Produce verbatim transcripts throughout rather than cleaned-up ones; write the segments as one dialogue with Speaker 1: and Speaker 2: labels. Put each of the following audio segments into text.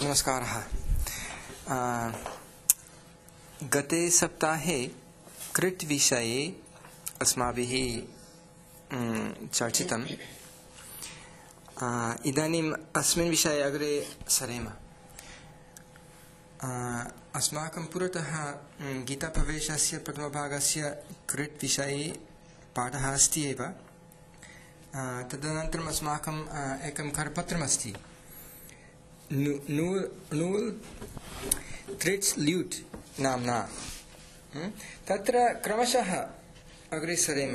Speaker 1: नमस्कारः। गते सप्ताहे कृत् विषये अस्माभिः चर्चितम्। इदानीम् अस्मिन् विषये अग्रे सरेम। अस्माकं पुरतः गीताप्रवेशस्य प्रथमभागस्य कृत् विषये पाठः अस्ति एव। तदनन्तरम् अस्माकम् एकं करपत्रमस्ति, नूल् त्रिट्स् ल्यूट् नाम्ना। तत्र क्रमशः अग्रे सरेम।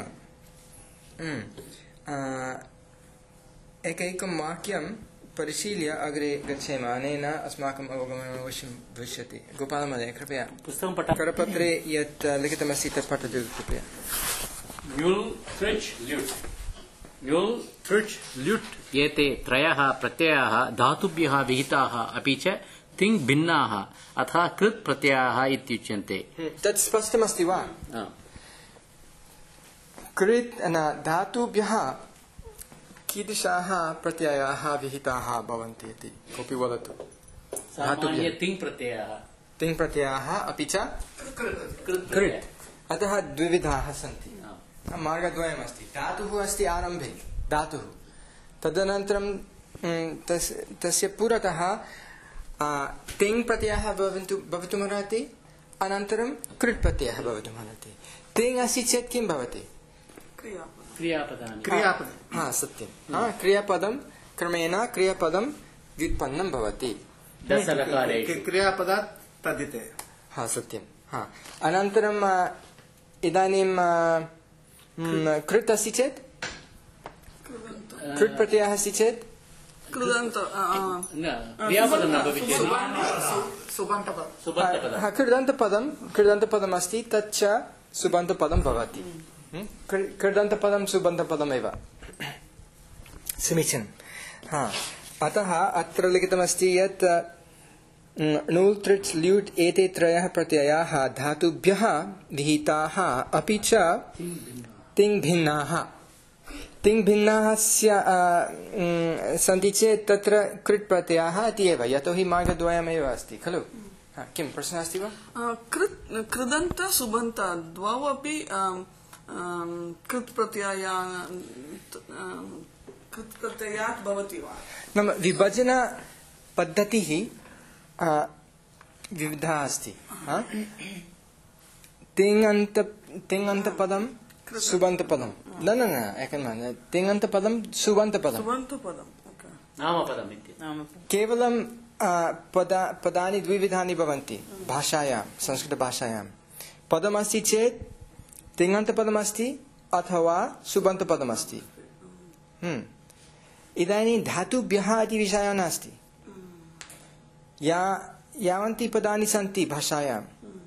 Speaker 1: एकैकं वाक्यं परिशील्य अग्रे गच्छेम। अनेन अस्माकम् अवगमनम् अवश्यं भविष्यति। गोपालमहोदय, कृपया
Speaker 2: पुस्तकं पठ।
Speaker 1: करपत्रे यत् लिखितमस्ति तत् पठतु कृपया।
Speaker 2: यूल् त्रिच् ल्युट् यूल् त्रिच् ल्युट् एते त्रयः प्रत्ययाः धातुभ्यः विहिताः अपि च तिङ् भिन्नाः अथवा कृत् प्रत्ययाः इत्युच्यन्ते।
Speaker 1: तत् स्पष्टमस्ति वा? कृत् धातुभ्यः कीदृशाः प्रत्ययाः विहिताः भवन्ति इति कोऽपि वदतु।
Speaker 2: सामान्य तिङ् प्रत्ययाः
Speaker 1: तिङ् प्रत्ययाः अपि च कृत्। अतः द्विविधाः सन्ति। मार्गद्वयमस्ति। धातुः अस्ति आरम्भे, धातुः, तदनन्तरं तस्य पुरतः तिङ् प्रत्ययः भवन्तु भवितुमर्हति, अनन्तरं कृत् प्रत्ययः भवितुमर्हति। तिङ् अस्ति चेत् किं भवति?
Speaker 2: क्रियापदानि।
Speaker 1: क्रियापदं। हा, सत्यं। हा, क्रियापदं क्रमेण क्रियापदं व्युत्पन्नं भवति।
Speaker 2: दशलकारेषु
Speaker 3: क्रियापदात् तद्धिते।
Speaker 1: हा, सत्यं। हा, अनन्तरं इदानीं कृत् अस्ति चेत्, कृत् प्रत्ययः अस्ति चेत्
Speaker 2: क्रियापदं न भविष्यति। सुबन्तपदं।
Speaker 1: हा, कृदन्तपदं कृदन्तपदम् अस्ति, तच्च सुबन्तपदं भवति। कृदन्तपदं सुबन्तपदमेव। समीचीनं। हा, अतः अत्र लिखितमस्ति यत् नूल् त्रिट्स् ल्यूट् एते त्रयः प्रत्ययाः धातुभ्यः विहिताः अपि च तिङ् भिन्नाः। तिङ् भिन्नाः सन्ति चेत् तत्र कृत् प्रत्ययाः इति एव, यतोहि मार्गद्वयमेव अस्ति खलु। किं प्रश्नः अस्ति वा?
Speaker 4: कृदन्त सुबन्त द्वौ अपि कृत् प्रत्यया कृत् प्रत्ययात् भवति वा?
Speaker 1: नाम विभजनपद्धतिः विविधा अस्ति। तिङन्त तिङन्तपदं सुबन्तपदं। न न न एकं तिङन्तपदं सुबन्तपदं।
Speaker 2: नामपदम् इति।
Speaker 1: केवलं पदा पदानि द्विविधानि भवन्ति भाषायां, संस्कृतभाषायां। पदमस्ति चेत् तिङन्तपदमस्ति अथवा सुबन्तपदमस्ति। इदानीं धातुभ्यः इति विषयः नास्ति। या यावन्ति पदानि सन्ति भाषायां,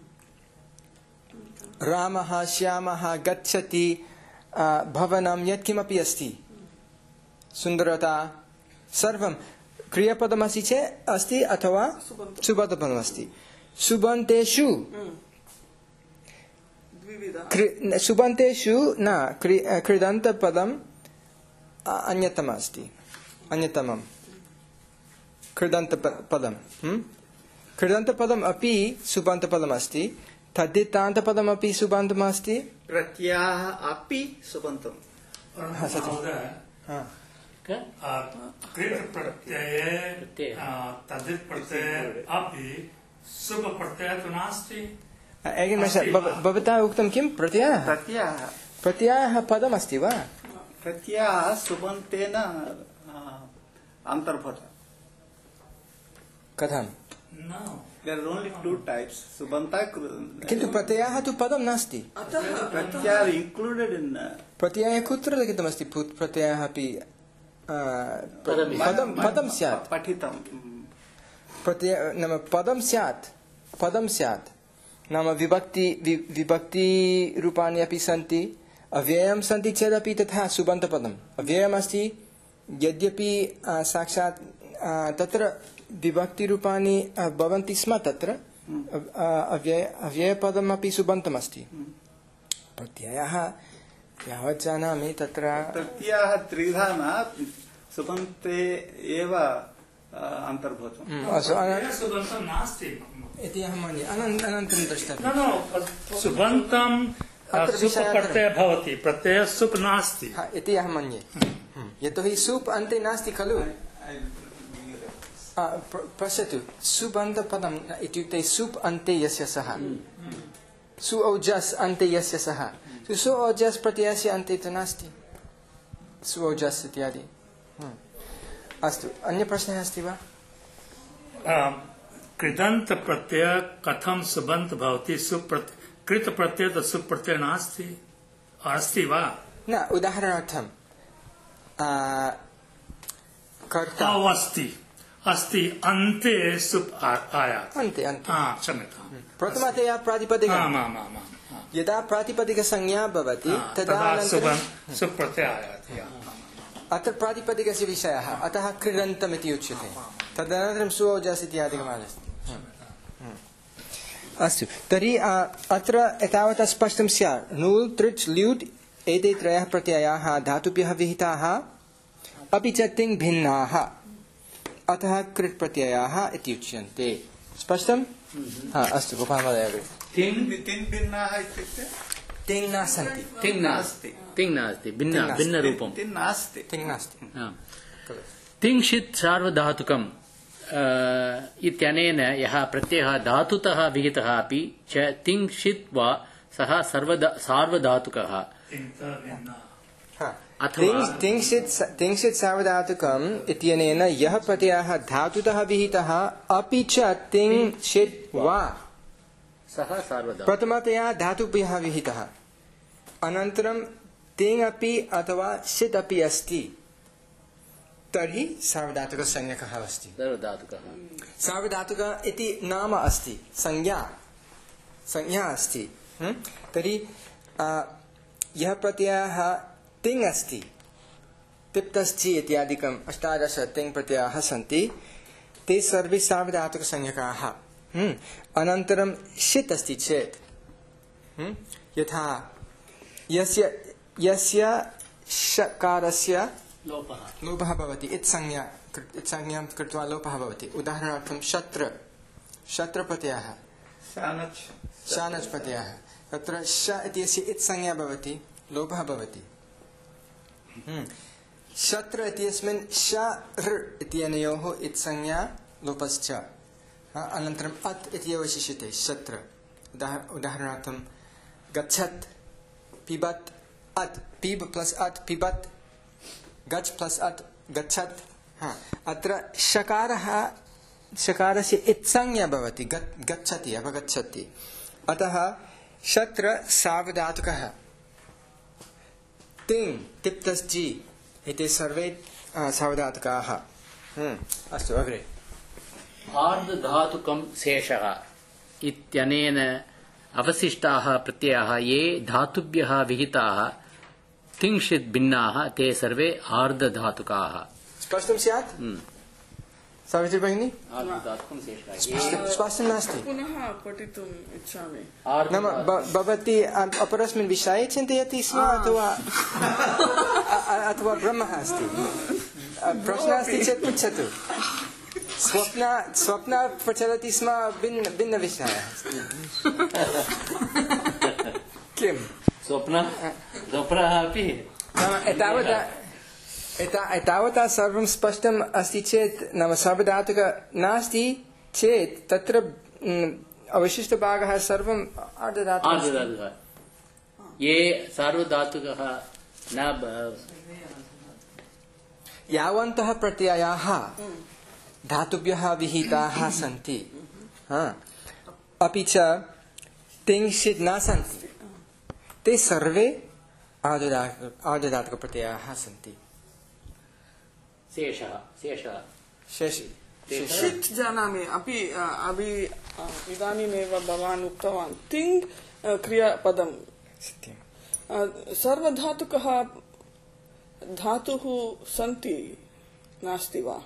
Speaker 1: रामः, श्यामः, गच्छति, भवनं, यत्किमपि अस्ति, सुन्दरता, सर्वं क्रियापदमस्ति चेत् अस्ति अथवा सुबन्तपदमस्ति। सुबन्तेषु सुबन्तेषु न कृदन्तपदम् अन्यतमम् अस्ति। अन्यतमं कृदन्तपदं। कृदन्तपदम् अपि सुबन्तपदम् अस्ति, तद्धितान्तपदमपि सुबन्तम् अस्ति,
Speaker 3: प्रत्ययः अपि सुबन्तं।
Speaker 5: कृत् प्रत्यये तद्धित् प्रत्यये अपि सुब प्रत्ययः तु नास्ति।
Speaker 1: भवता उक्तं किं? प्रत्ययः
Speaker 3: प्रत्ययः
Speaker 1: प्रत्ययः पदमस्ति वा?
Speaker 3: प्रत्ययः सुबन्तेन अन्तर्भूतः।
Speaker 1: कथं?
Speaker 3: There are only two types. Subanta.
Speaker 1: किन्तु प्रत्ययः तु पदं नास्ति।
Speaker 3: प्रत्ययः included in.
Speaker 1: प्रत्ययः कुत्र लिखितमस्ति? प्रत्ययः अपि पदं पदं स्यात्।
Speaker 3: पठितं।
Speaker 1: प्रत्यय नाम पदं स्यात्, पदं स्यात्। नाम विभक्ति विभक्तिरूपाणि अपि सन्ति, अव्ययं सन्ति चेदपि तथा सुबन्तपदम्। अव्ययमस्ति यद्यपि साक्षात् तत्र विभक्तिरूपाणि भवन्ति स्म, तत्र अव्यय अव्ययपदमपि सुबन्तमस्ति। प्रत्ययः यावत् जानामि तत्र
Speaker 3: प्रत्ययः त्रिधा न सुबन्ते एव अन्तर्भूतम्
Speaker 1: अस्तु
Speaker 5: प्रत्ययः सुबन्तं नास्ति
Speaker 1: इति अहं मन्ये अनन्- अनन्तरं
Speaker 5: न
Speaker 1: द्रष्टव्यं
Speaker 5: न सुबन्तं
Speaker 1: अत्र
Speaker 5: सुप्
Speaker 1: विषयान्तरं।
Speaker 5: प्रत्ययः भवति प्रत्ययः सुप् नास्ति
Speaker 1: हा, इति अहं मन्ये यतोहि सूप् अन्ते नास्ति खलु आ, प- पश्यतु सुबन्धपदम् इत्युक्ते सूप् अन्ते यस्य सः सु औजस् अन्ते यस्य सः सु औजस् प्रत्ययस्य अन्ते तु नास्ति सु औजस् इत्यादि हम्म। अस्तु अन्यप्रश्नः अस्ति वा
Speaker 5: कृदन्त प्रत्यय कथं सुबन्त भवति सुप्रत्यय कृत प्रत्यय तो सुप्रत्यय नास्ति अस्ति वा
Speaker 1: न उदाहरणार्थं आ, कर्ता
Speaker 5: औ अस्ति अस्ति अन्ते सुप् आ- आयाति
Speaker 1: अन्ते अन्ते
Speaker 5: हा क्षम्यताम्
Speaker 1: प्रथमतया प्रातिपदिकं
Speaker 5: आम् आम् आम् आम्
Speaker 1: यदा प्रातिपदिकसंज्ञा भवति
Speaker 5: हा,
Speaker 1: तदा
Speaker 5: तदा
Speaker 1: अनन्तरं
Speaker 5: सुबन् सुप्रत्यय आयाति आम्, आम्।
Speaker 1: अत्र प्रातिपदिकस्य विषयः अतः क्रीडन्तम् इति उच्यते तदनन्तरं सुऔजस् इत्यादिकम् आगच्छति अस्तु तर्हि अ, अत्र एतावता स्पष्टं स्यात् नूल् तृच् ल्यूट् एते त्रयः प्रत्ययाः धातुभ्यः विहिताः अपि च तिङ् भिन्नाः अतः कृट् प्रत्ययाः इति उच्यन्ते स्पष्टं हा अस्तु गोपालमहोदय अग्रे
Speaker 2: तिङ्
Speaker 3: तिन् भिन्नाः इत्युक्ते
Speaker 1: तिङ् न सन्ति
Speaker 2: तिङ् नास्ति तिङ् नास्ति भिन्न भिन्नरूपं
Speaker 3: तिन् नास्ति
Speaker 1: तिङ् नास्ति
Speaker 2: तिङ्क्षित् सार्वधातुकम् अ, इत्यनेन यः प्रत्ययः धातुतः विहितः अपि च तिङ्क्षित् वा सः सर्वदा सार्वधातुकः अथवा
Speaker 1: तिङ्क्षित् सार्वधातुकम् इत्यनेन यः प्रत्ययः धातुतः विहितः अपि च तिङ्क्षित् वा
Speaker 2: सः सार्वधातुकः
Speaker 1: प्रथमतया धातुभ्यः विहितः अनन्तरं तिङ् अपि अथवा षित् अपि अस्ति तर्हि सार्वधातुकसंज्ञकः अस्ति
Speaker 2: सर्वधातुकः
Speaker 1: सार्वधातुक इति नाम अस्ति संज्ञा संज्ञा अस्ति हं? तर्हि आ, यः प्रत्ययः तिङ् अस्ति तिप्तश्चि इत्यादिकम् अष्टादश तिङ् प्रत्ययाः सन्ति ते सर्वे सार्वधातुकसंज्ञकाः हं? अनन्तरं षित् अस्ति चेत् हं? यथा यस्य यस्य षकारस्य
Speaker 2: लोपः
Speaker 1: लोपः भवति इत्संज्ञा इत्संज्ञां कृत्वा लोपः भवति उदाहरणार्थं शत्र शत्रप्रत्ययः
Speaker 3: शानच्
Speaker 1: शानच् प्रत्ययः तत्र श इत्यस्य इत्संज्ञा भवति लोपः भवति हम्म। शत्र इत्यस्मिन् श ऋ इत्यनयोः इत्संज्ञा लोपश्च हा, अनन्तरम् अत् इति अवशिष्यते शत्र उदाह उदाहरणार्थं गच्छत् पिबत् अत् पिब प्लस् अत् पिबत् गच्छ प्लस् अत् गच्छत् हा अत्र शकारः शकारस्य इत्संज्ञा भवति गच्छति अपगच्छति अतः शत्र सार्वधातुकः तिङ् तिप्तस्जि एते सर्वे सार्वधातुकाः अस्तु अग्रे
Speaker 2: आर्धधातुकं शेषः इत्यनेन अवशिष्टाः प्रत्ययाः ये धातुभ्यः विहिताः तिङ्क्षित् भिन्नाः ते सर्वे आर्धधातुकाः
Speaker 1: स्पष्टं स्यात् सावित्री भगिनी
Speaker 2: आर्धधातुकं शेषः
Speaker 1: स्पष्टं स्पष्टं नास्ति
Speaker 4: पुनः पठितुम् इच्छामि
Speaker 1: नाम ब- भवती अपरस्मिन् विषये चिन्तयति स्म अथवा अथवा ब्रह्मः अस्ति प्रश्नः अस्ति चेत् पृच्छतु स्वप्न स्वप्न प्रचलति स्म भिन्न भिन्नविषयः किं
Speaker 2: स्वप्न स्वप्नः अपि
Speaker 1: नाम एतावता एता एतावता सर्वं स्पष्टम् अस्ति चेत् नाम सार्वधातुक नास्ति चेत् तत्र अवशिष्टभागः सर्वम् आर्धधातुकः
Speaker 2: आर्धधातुकः ये सार्वधातुकः न
Speaker 1: यावन्तः प्रत्ययाः धातुभ्यः विहिताः सन्ति हा, अपि च तिङ्क्षित् न सन्ति ते सर्वे आर्धधातुकप्रत्ययाः सन्ति
Speaker 2: शेषः शेषः
Speaker 1: शेषि
Speaker 4: षित् जानामि अपि अपि इदानीमेव भवान् उक्तवान् तिङ् क्रियापदं
Speaker 1: सत्यं
Speaker 4: सर्वधातुकः धातुः सन्ति नास्ति वा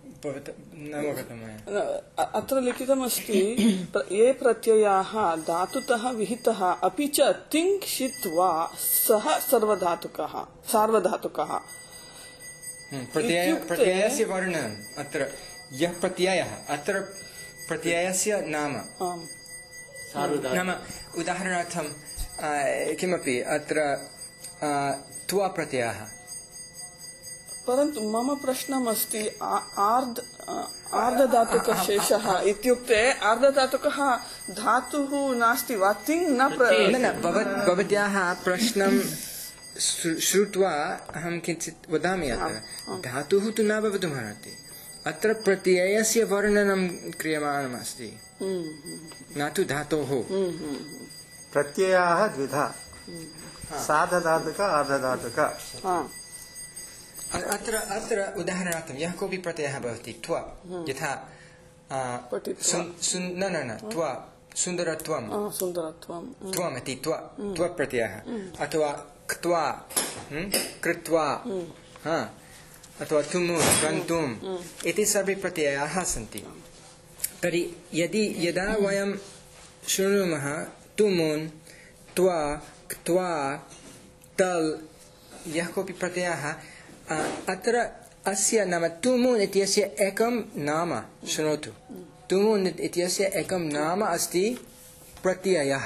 Speaker 4: अत्र लिखितमस्ति ये प्रत्ययाः धातुतः विहितः अपि च तिङ्क्षित् वा सः सर्वधातुकः सार्वधातुकः
Speaker 1: प्रत्ययस्य वर्णनम् अत्र यः प्रत्ययः अत्र प्रत्ययस्य नाम
Speaker 4: आम्
Speaker 2: सार्वधातुक
Speaker 1: नाम उदाहरणार्थं आ, किमपि अत्र आ, त्वा प्रत्ययः
Speaker 4: परन्तु मम प्रश्नमस्ति आ- आर्ध आर्धधातुकशेषः इत्युक्ते आर्धधातुकः धातुः नास्ति वा तिङ् न प्र
Speaker 1: न न भवत् भवत्याः प्रश्नं श्रु- श्रुत्वा अहं किञ्चित् वदामि अत्र धातुः तु न भवितुमर्हति अत्र प्रत्ययस्य वर्णनं क्रियमाणमस्ति न तु धातोः
Speaker 3: प्रत्ययाः द्विधा साधधातुक अर्धधातुक
Speaker 4: हा
Speaker 1: अ- अत्र अत्र उदाहरणार्थं यः कोऽपि प्रत्ययः भवति त्वा यथा आ,
Speaker 4: पठित्वा।
Speaker 1: सुन्- सुन्- न न न त्वा सुन्दरत्वं
Speaker 4: आ, सुन्दरत्वं
Speaker 1: त्वमिति त्व त्वप्रत्ययः अथवा क्त्वा ह्म्, कृत्वा हा, अथवा तुमु क्रन्तुम् इति सर्वे प्रत्ययाः सन्ति तर्हि यदि यदा वयं शृणुमः तुमुन् त्वा क्त्वा तल् यः कोऽपि प्रत्ययः आ, अत्र अस्य नाम तुमुन् इत्यस्य एकं नाम शृणोतु तुमुन् इत्यस्य एकं नाम अस्ति प्रत्ययः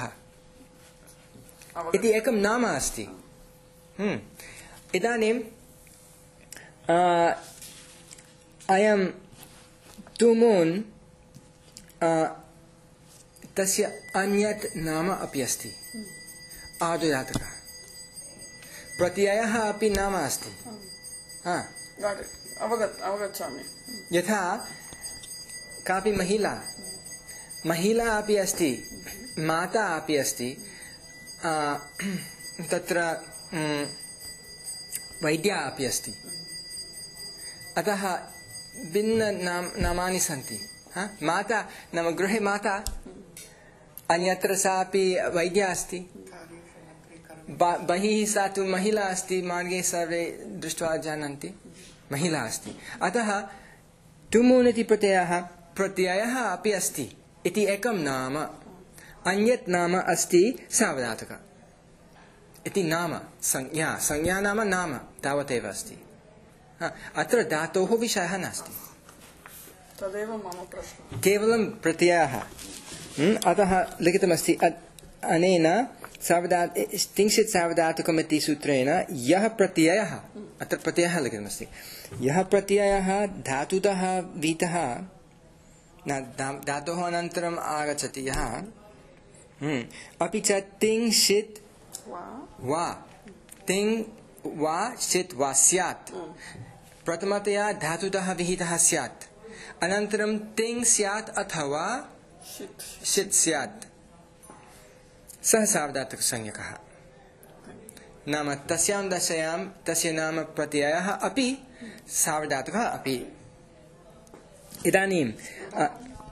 Speaker 1: इति एकं नाम अस्ति हम्म। इदानीं आ, अयं तुमुन् आ, तस्य अन्यत् नाम अपि अस्ति आर्धधातुकः प्रत्ययः अपि नाम अस्ति हा
Speaker 4: Got it. अवगत अवगच्छामि
Speaker 1: यथा कापि महिला महिला अपि अस्ति माता अपि अस्ति आ, तत्र म्, वैद्या अपि अस्ति अतः भिन्न नाम नामानि सन्ति हा? माता नाम गृहे माता अन्यत्र सा अपि वैद्या अस्ति ब- बहिः सा तु महिला अस्ति मार्गे सर्वे दृष्ट्वा जानन्ति महिला अस्ति अतः तुमुन् इति प्रत्ययः प्रत्ययः अपि अस्ति इति एकं नाम अन्यत् नाम अस्ति सावधातुक इति नाम संज्ञा संज्ञा नाम नाम तावदेव अस्ति हा, अत्र धातोः विषयः नास्ति
Speaker 4: तदेव मम प्रश्नः
Speaker 1: केवलं प्रत्ययः हम्म, अतः लिखितमस्ति अ- अनेन सावधा तिंशित् सावधातुकमिति सूत्रेण यः प्रत्ययः अत्र प्रत्ययः लिखितमस्ति यः प्रत्ययः धातुतः वीतः न धा- धातोः अनन्तरम् आगच्छति यः हम्म, अपि च तिंशित्
Speaker 4: वा
Speaker 1: वा तिङ् वा शित् वा स्यात् प्रथमतया धातुतः विहितः स्यात् अनन्तरं तिङ् स्यात् अथवा
Speaker 4: शित्
Speaker 1: शित् स्यात् सः सावधातुकसंज्ञकः नाम तस्यां दशायां तस्य नाम प्रत्ययः अपि सावधातुकः अपि इदानीं अ,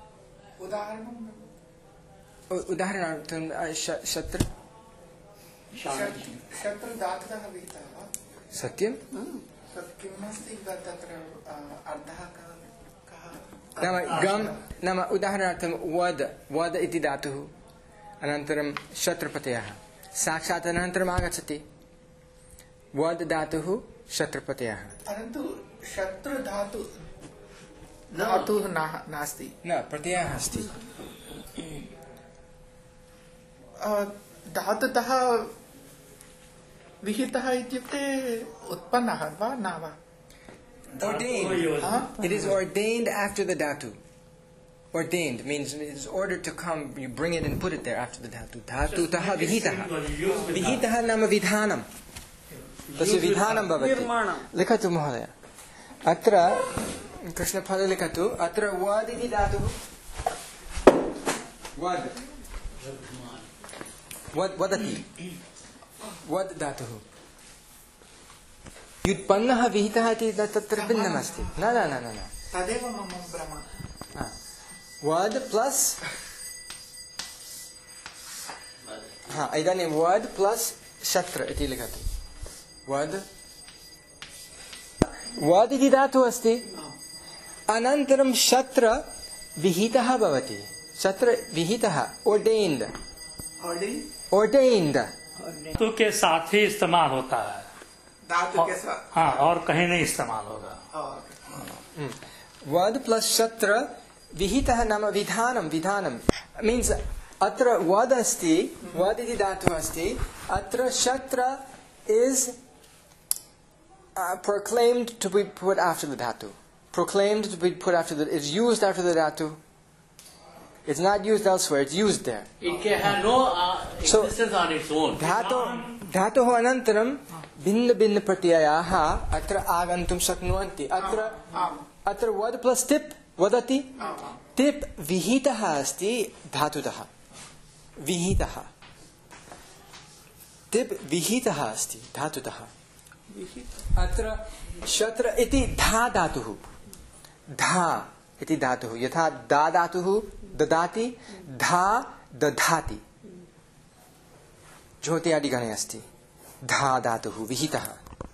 Speaker 1: उ- उदाहरणार्थं अ, श- शत्र
Speaker 6: शत्रुधातुतः विहितः वा
Speaker 1: सत्यं
Speaker 6: तत् किमस्ति तत्र अर्थः कः कः
Speaker 1: नाम गम् नाम उदाहरणार्थं वद वद इति धातुः अनन्तरं शत्रुप्रत्ययः साक्षात् अनन्तरम् आगच्छति वद धातुः शत्रुप्रत्ययः
Speaker 6: परन्तु शत्रुधातु धातुः ना- नास्ति
Speaker 1: न प्रत्ययः अस्ति
Speaker 6: अ, धातुतः विहितः इत्युक्ते उत्पन्नः वा न वा
Speaker 1: ordained
Speaker 6: Huh?
Speaker 1: it is ordained after the dhatu ordained means it is ordered to come you bring it and put it there after the dhatu dhatu tah vihitah vihitah नाम विधानं तस्य विधानं भवति
Speaker 4: निर्माणं
Speaker 1: लिखतु महोदय अत्र कृष्णफले लिखतु अत्र वद इति धातुः वद वद वदति वद धातुः व्युत्पन्नः विहितः इति तत्र भिन्नमस्ति न न न न न
Speaker 6: तदेव मम भ्रमः
Speaker 1: हा. वद प्लस् हा इदानीं वद प्लस् शत्र इति लिखतु वद वद इति धातुः अस्ति अनन्तरं शत्र विहितः भवति शत्र विहितः ordained
Speaker 6: ऑर्डिंग
Speaker 1: ordained
Speaker 5: तो के साथ ही इस्तेमाल होता है
Speaker 6: धातु के साथ
Speaker 5: हाँ और कहीं नहीं इस्तेमाल होगा
Speaker 6: और
Speaker 1: वद प्लस शत्र विहितः नाम विधानं विधानं मीन्स् अत्र वद अस्ति वद इति धातुः अस्ति अत्र शत्र is uh, proclaimed to be put after the dhatu. Proclaimed to be put after the is used after the dhatu. It's not used elsewhere. It's used there.
Speaker 2: It can have no uh, existence so, on its own.
Speaker 1: Dhato dhatoः अनन्तरं भिन्न भिन्न प्रत्ययाः अत्र आगन्तुं शक्नुवन्ति. अत्र अत्र वद प्लस टिप् वदति. टिप् विहितः अस्ति धातुतः. विहितः. टिप् विहितः अस्ति धातुतः. अत्र शत्र इति धा धातुः. धा इति धातुः. यथा दा धातुः ददाति धा दधाति. ज्योत्यादिगणे अस्ति. धा धातुः विहितः.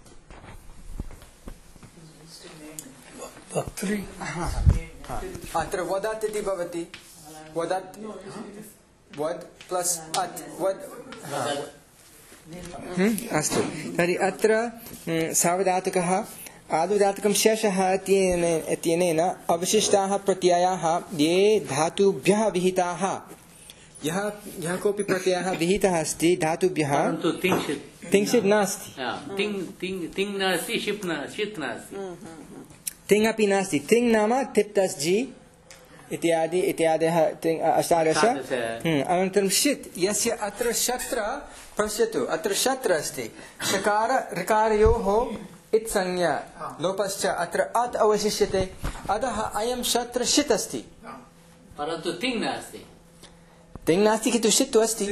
Speaker 1: अत्र वदत् इति भवति. वदत् वद प्लस अत् वद अस्तु. तर्हि अत्र सावधातुकः आदुधातुकं शेषः इत्यनेन अवशिष्टाः प्रत्ययाः ये धातुभ्यः विहिताः. यः यः कोऽपि प्रत्ययः विहितः अस्ति धातुभ्यः तिङ्क्षित् नास्ति. तिङ् अपि नास्ति. तिङ् नाम तिप्तस् जि इत्यादि इत्यादयः अष्टादश. अनन्तरं षित् यस्य अत्र शत्र पश्यतु अत्र शत्र अस्ति. षकार ऋकारयोः इत्संज्ञा लोपश्च अत्र अत् अवशिष्यते. अतः अयं शत्र षित् अस्ति.
Speaker 2: परन्तु तिङ् नास्ति.
Speaker 1: तिङ् नास्ति किन्तु षित् तु अस्ति.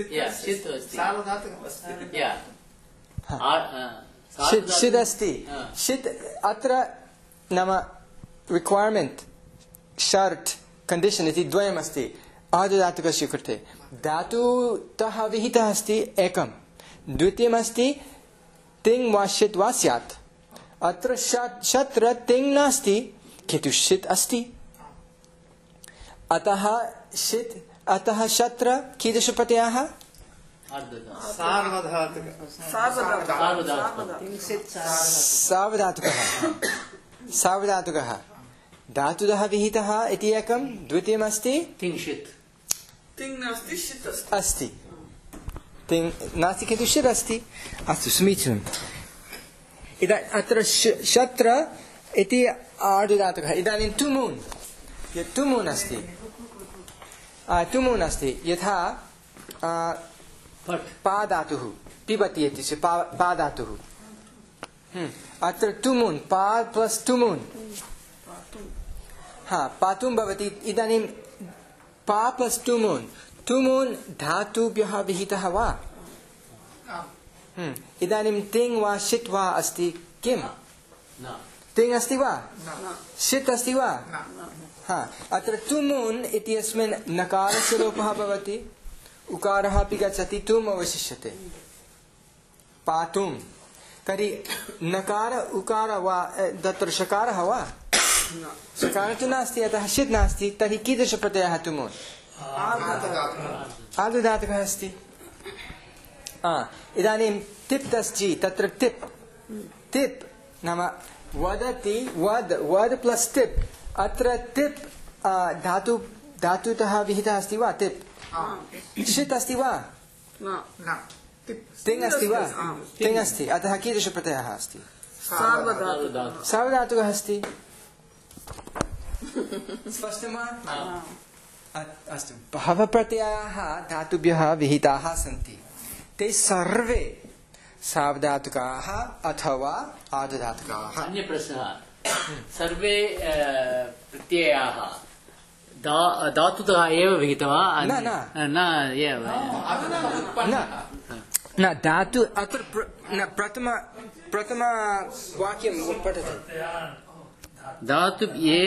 Speaker 1: षित् अस्ति. षित् अत्र नाम रिक्वैर्मेण्ट् शर्ट् कण्डीशन् इति द्वयमस्ति आदुधातुकस्य कृते. धातुतः विहितः अस्ति एकं. द्वितीयमस्ति तिङ् वा षित् वा स्यात्. अत्र शत्र तिङ् नास्ति किन्तु षित् अस्ति. अतः षित् अतः शत्र कीदृशप्रत्ययः सावधातुकः. सावधातुकः धातुतः विहितः इति एकं. द्वितीयमस्ति
Speaker 2: तिङ्क्षित्.
Speaker 4: तिङ् नास्ति षित्
Speaker 1: अस्ति. तिङ् नास्ति किन्तु षित् अस्ति. अस्तु समीचीनम्. इदा अत्र शत्र इति आर्धधातुकः. इदानीं तुमून् तुमून् अस्ति. तुमून् अस्ति यथा पा धातुः पिबति इति च पा धातुः. अत्र तुमून् पा प्लस तुमून् हा पातुं भवति. इदानीं पा प्लस तुमून्. तुमून् धातुभ्यः विहितः वा. इदानीं तिङ् वा षित् वा अस्ति किम्. तिङ् अस्ति वा षित् अस्ति वा. हा अत्र तुमून् इत्यस्मिन् नकारस्य लोपः भवति. उकारः अपि गच्छति. तुम् अवशिष्यते. पातुं. तर्हि नकार उकार वा तत्र षकारः वा. षकारः तु नास्ति अतः षित् नास्ति. तर्हि कीदृशप्रत्ययः तुमून् आदुधातुकः अस्ति. इदानीं तिप् तस्जि तत्र तिप्. तिप् नाम वदति वद वद प्लस तिप्. अत्र तिप् धातु धातुतः विहितः अस्ति वा. तिप् षित् अस्ति वा. तिङ् अस्ति वा. तिङ् अस्ति. अतः कीदृशप्रत्ययः अस्ति सावधातुकः अस्ति. स्पष्टं वा. अस्तु. बहवः प्रत्ययाः धातुभ्यः विहिताः सन्ति. ते सर्वे सावधातुकाः अथवा आर्धधातुकाः.
Speaker 2: अन्य प्रश्नः. सर्वे प्रत्ययाः धातुतः एव विहितः
Speaker 1: न
Speaker 2: न एव
Speaker 1: न धातु. अत्र न प्रथम प्रथम वाक्यं पठतु.
Speaker 2: धातु ये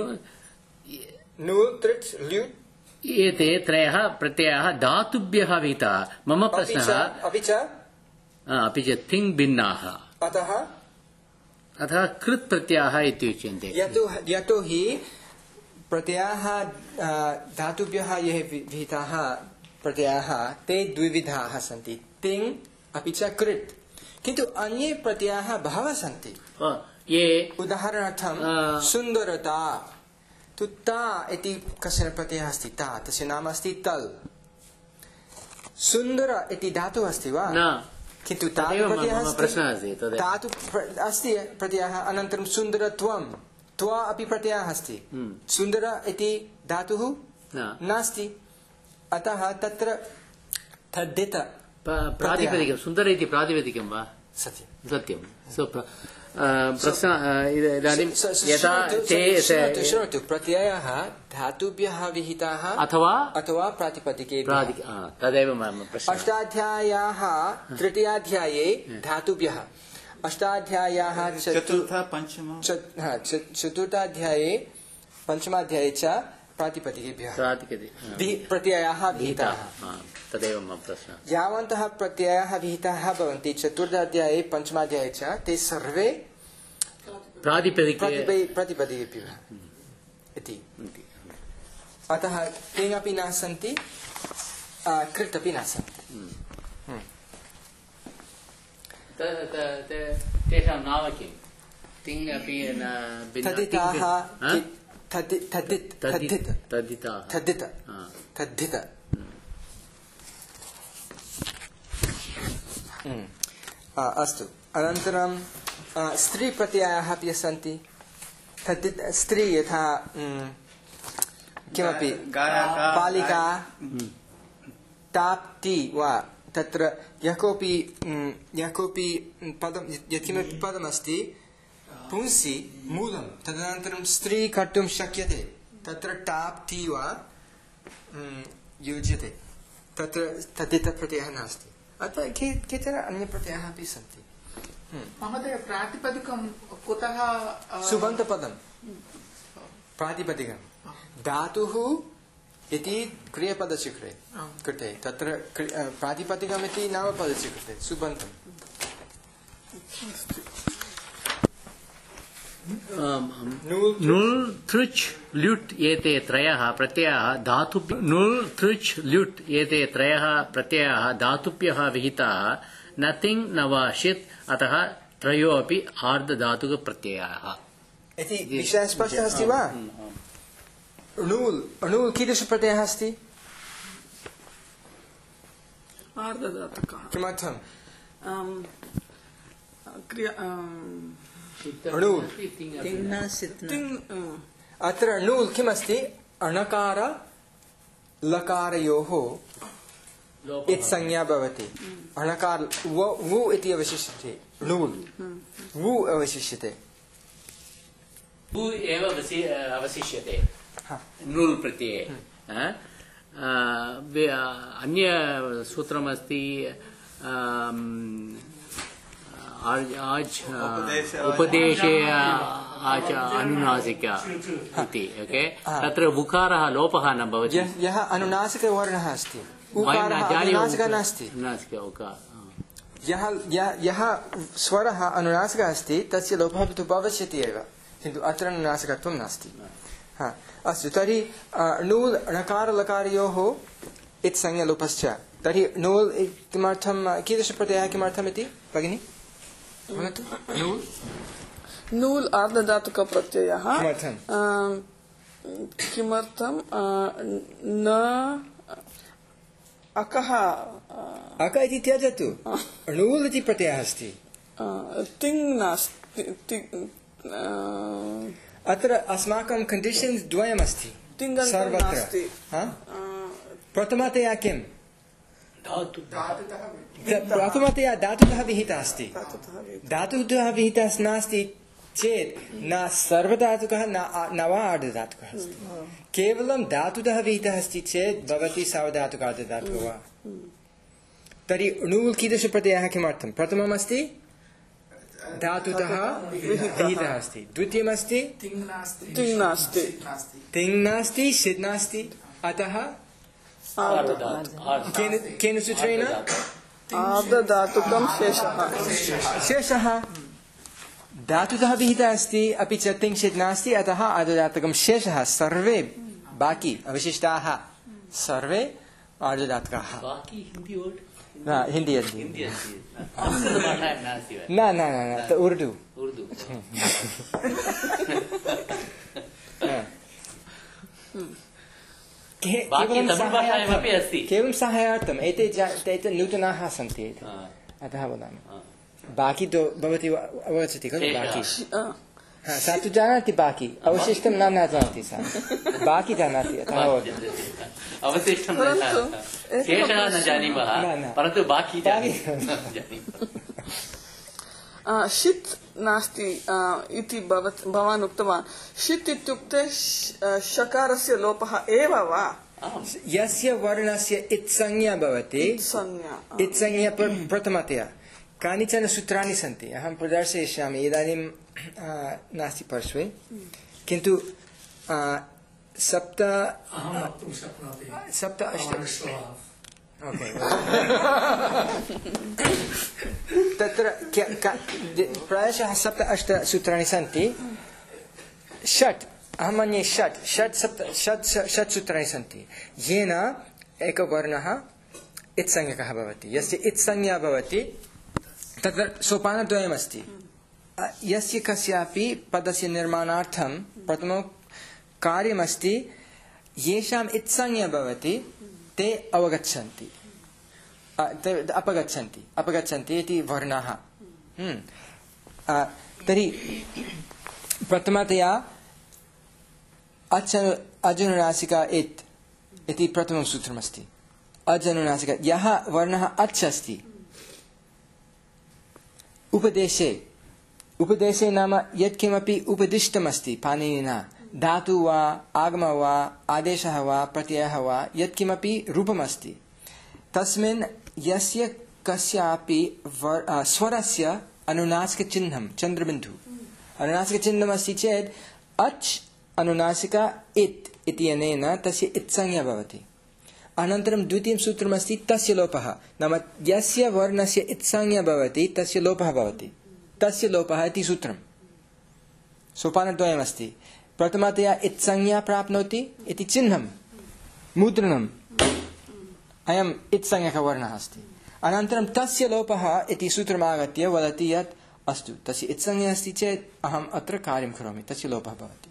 Speaker 1: नु त्रिच् ल्युट्
Speaker 2: एते त्रयः प्रत्ययाः धातुभ्यः विहिताः. मम प्रश्नः
Speaker 1: अपि च
Speaker 2: अपि च तिङ् भिन्नाः.
Speaker 1: अतः
Speaker 2: अतः कृत् प्रत्ययाः इति उच्यन्ते.
Speaker 1: यतो हि प्रत्ययाः धातुभ्यः ये विहिताः प्रत्ययाः ते द्विविधाः सन्ति. तिङ् अपि च कृत्. किन्तु अन्ये प्रत्ययाः बहवः सन्ति.
Speaker 2: ये
Speaker 1: उदाहरणार्थं सुन्दरता तु ता इति कश्चन प्रत्ययः अस्ति ता तस्य नाम अस्ति तल् सुन्दर इति धातुः अस्ति वा
Speaker 2: न
Speaker 1: किन्तु
Speaker 2: तदेव मम
Speaker 1: प्रत्ययः अस्ति
Speaker 2: प्रश्नः अस्ति तदेव
Speaker 1: धातु अस्ति प्रत्ययः अनन्तरं सुन्दरत्वं त्वा अपि प्रत्ययः अस्ति सुन्दर इति धातुः
Speaker 2: न
Speaker 1: नास्ति अतः तत्र तद्धित
Speaker 2: प- प्रातिपदिकं सुन्दर इति प्रातिपदिकं वा
Speaker 1: सत्यं
Speaker 2: सत्यं सो प्र- अ, प्रश्न अ, इद- इदानीं
Speaker 1: स- स-
Speaker 2: यदा
Speaker 1: शृणोतु,
Speaker 2: ते
Speaker 1: शृणोतु, शृणोतु प्रत्ययः धातुभ्यः विहिताः
Speaker 2: अथवा
Speaker 1: अथवा प्रातिपदिकेभ्यः
Speaker 2: प्रातिक अ, तदेव मम प्रश्नः
Speaker 1: अष्टाध्याय्याः तृतीयाध्याये धातुभ्यः अष्टाध्याय्याः चतु
Speaker 3: चतुर्थ पंचम
Speaker 1: च- हा, च- चतुर्थाध्याये पञ्चमाध्याये च प्रातिपदिकेभ्यः
Speaker 2: प्रातिपदि अ,
Speaker 1: वि- प्रत्ययाः विहिताः
Speaker 2: अ, तदेव मम प्रश्नः
Speaker 1: यावन्तः प्रत्ययाः विहिताः भवन्ति चतुर्थाध्याये पञ्चमाध्याये च ते सर्वे
Speaker 2: प्रातिपदिके
Speaker 1: प्रतिपै- प्रतिपदिकेभ्यः इति अतः ते अपि न सन्ति अ, कृत् अपि न सन्ति
Speaker 2: त- त- त- तेषां नाम किं तिङ् अपि न भिन्न-
Speaker 1: तदिताः
Speaker 2: हा?
Speaker 1: तदि- तदित्
Speaker 2: तद्धित
Speaker 1: तद्धित
Speaker 2: तद्धिताः
Speaker 1: तद्धित
Speaker 2: हा।
Speaker 1: तद्धित हम्म। अ, अस्तु अनन्तरं अ, स्त्रीप्रत्ययाः अपि सन्ति तद्धित स्त्री यथा हम्म, किमपि
Speaker 3: गायका
Speaker 1: बालिका ताप्ति वा तत्र यः कोऽपि हम्म, यः कोऽपि पदं यत्किमपि पदमस्ति पुंसि मूलं तदनन्तरं स्त्री कर्तुं शक्यते तत्र टाप्ति वा हम्म, युज्यते तत्र तद्धितप्रत्ययः नास्ति अतः के केचन अन्यप्रत्ययाः अपि सन्ति
Speaker 6: महोदय प्रातिपदिकं कुतः अ,
Speaker 1: सुबन्तपदं प्रातिपदिकं धातुः इति क्रियपदस्य कृते
Speaker 6: आम्।
Speaker 1: कृते तत्र क्रि- अ, प्रातिपदिकम् इति नामपदस्य कृते सुबन्तम् नूल्
Speaker 2: नुल् थृच् ल्युट् एते त्रयः प्रत्ययाः धातुभ्य नुल् थृच् ल्युट् एते त्रयः प्रत्ययाः धातुभ्यः विहिताः न तिङ् न वा षित् अतः त्रयो अपि आर्धधातुकप्रत्ययाः
Speaker 1: इति विषयः स्पष्टः अस्ति वा णूल् णूल् कीदृशप्रत्ययः अस्ति
Speaker 4: आर्धधातुकः
Speaker 1: किमर्थम्
Speaker 4: आम्, क्रिया आम्,
Speaker 1: णूल्
Speaker 4: तिङ् आम्,
Speaker 1: अत्र णूल् किमस्ति अणकार लकारयोः इति संज्ञा भवति अणकार व वु इति अवशिष्यते णूल् वु अवशिष्यते
Speaker 2: भू एव वसि- अवशिष्यते
Speaker 1: हा।
Speaker 2: नूल् प्रत्यये हा? आ, वे- अन्य सूत्रमस्ति आम्, आज आज
Speaker 3: उपदेश-
Speaker 2: उपदेशे आज अनुनासिक इति ओके तत्र उकारः लोपः न भवति
Speaker 1: यः यः अनुनासिकवर्णः अस्ति
Speaker 2: वयं
Speaker 1: उकारः
Speaker 2: न जानीमः
Speaker 1: अनुनासिकः नास्ति
Speaker 2: अनुनासिक उकार
Speaker 1: यः यः- यः स्वरः अनुनासिकः अस्ति तस्य लोपः तु भविष्यति एव किन्तु अत्र अनुनासिकत्वं नास्ति हा अस्तु तर्हि अ, णूल् णकारलकारयोः इति संज्ञालोपश्च तर्हि णूल् इ- किमर्थं कीदृशप्रत्ययः किमर्थम् इति भगिनि वदतु णूल्
Speaker 4: नूल् आर्धधातुकप्रत्ययः
Speaker 1: किमर्थम्?
Speaker 4: आम्, किमर्थं आ, न अकः आ,
Speaker 1: अक इति त्यजतु णूल् इति प्रत्ययः अस्ति
Speaker 4: आ, तिङ् नास्ति तिङ् आ,
Speaker 1: अत्र अस्माकं कण्डीषन्स् द्वयमस्ति
Speaker 4: तिङन्तं
Speaker 1: सर्वत्र
Speaker 4: नास्ति।
Speaker 1: हा?
Speaker 4: आ,
Speaker 1: प्रथमतया किं
Speaker 2: धातु
Speaker 6: धातुतः
Speaker 1: प्रथमतया धातुतः विहितः अस्ति
Speaker 4: धातुतः विहितः।
Speaker 1: धातुतः विहितः नास्ति चेत् न सर्वधातुकः न न वा आर्धधातुकः अस्ति केवलं धातुतः विहितः अस्ति चेत् भवति सार्वधातुकः आर्धधातुकः वा तर्हि णूल् कीदृशप्रत्ययः किमर्थं प्रथममस्ति धातुतः विहितः अस्ति द्वितीयमस्ति
Speaker 6: तिङ् नास्ति
Speaker 4: तिङ् नास्ति
Speaker 6: नास्ति
Speaker 1: तिङ् नास्ति षित् नास्ति अतः
Speaker 2: आर्धधातु
Speaker 1: केन केन सूत्रेण
Speaker 4: आर्धधातुकं शेषः
Speaker 1: शेषः धातुतः विहितः अस्ति अपि च तिङ्क्षित् नास्ति अतः आर्धधातुकं शेषः सर्वे बाकी अवशिष्टाः सर्वे आर्धधातुकाः
Speaker 2: बाकी हिंदी वर्ड
Speaker 1: न हिन्दी अस्ति
Speaker 2: हिंदी अस्ति संस्कृतभाषायां नास्ति वा
Speaker 1: न न न न उर्दु
Speaker 2: उर्दू
Speaker 1: हा। के-
Speaker 2: बाकी
Speaker 1: केवलं
Speaker 2: तमिळ्भाषायामपि
Speaker 1: सहायार्थं-
Speaker 2: अस्ति।
Speaker 1: केवलं सहायार्थम् एते जा- एते नूतनाः सन्ति एते।
Speaker 2: हा,
Speaker 1: अतः वदामि
Speaker 2: हा।
Speaker 1: बाकी तु भवती व- अवगच्छति खलु
Speaker 2: शेषः।
Speaker 1: बाकी
Speaker 4: आ,
Speaker 1: हा, सा तु जानाति बाकी अवशिष्टं न न जानाति सा बाकी जानाति अतः वदामि।
Speaker 2: अवशिष्टं न
Speaker 4: परन्तु
Speaker 2: जानीमः। शेषः न जानीमः
Speaker 1: न, न।
Speaker 2: परन्तु बाकी
Speaker 1: बाकी-
Speaker 2: जानीमः जानीमः।
Speaker 4: आ, षित् नास्ति आ, इति भवत्- भवान् उक्तवान् षित् इत्युक्ते श- आ, शकारस्य लोपः एव वा
Speaker 2: आम्।
Speaker 1: यस्य वर्णस्य इत्संज्ञा भवति
Speaker 4: संज्ञा आ,
Speaker 1: इत्संज्ञा प्र- प्रथमतया कानिचन सूत्राणि सन्ति अहं प्रदर्शयिष्यामि इदानीं आ, नास्ति पार्श्वे किन्तु आ, सप्त
Speaker 5: अहं वक्तुं शक्नोमि
Speaker 1: सप्त अष्ट
Speaker 5: विश्वासः।
Speaker 1: ओके तत्र क्या- का- प्रायशः सप्त अष्ट सूत्राणि सन्ति षट् अहं मन्ये षट् षट् सप्त षट् षट् सूत्राणि सन्ति येन एकवर्णः इत्संज्ञकः भवति यस्य इत्संज्ञा भवति तत्र सोपानद्वयमस्ति अ, यस्य कस्यापि पदस्य निर्माणार्थं प्रथमं कार्यमस्ति येषाम् इत्संज्ञा भवति ते अवगच्छन्ति अ, ते अपगच्छन्ति अपगच्छन्ति इति वर्णाः हम्म। अ, तर्हि प्रथमतया अच अजनुनासिका इत् इति प्रथमं सूत्रमस्ति अजनुनासिका यः वर्णः अच् अस्ति उपदेशे उपदेशे नाम यत्किमपि उपदिष्टमस्ति पाणिनिना धातु वा आगम वा आदेशः वा प्रत्ययः वा यत्किमपि रूपमस्ति तस्मिन् यस्य कस्यापि वर- अ, स्वरस्य अनुनासिकचिह्नं चन्द्रबिन्दु अनुनासिकचिह्नमस्ति चेत् अच् अनुनासिका इत् इत्यनेन तस्य इत्संज्ञा भवति अनन्तरं द्वितीयं सूत्रमस्ति तस्य लोपः नाम यस्य वर्णस्य इत्संज्ञा भवति तस्य लोपः भवति तस्य लोपः इति सूत्रं सोपानद्वयमस्ति प्रथमतया इत्संज्ञा प्राप्नोति इति चिह्नं मुद्रणम् अयम् इत्संज्ञकवर्णः अस्ति अनन्तरं तस्य लोपः इति सूत्रमागत्य वदति यत् अस्तु तस्य इत्संज्ञा अस्ति चेत् अहम् अत्र कार्यं करोमि तस्य लोपः भवति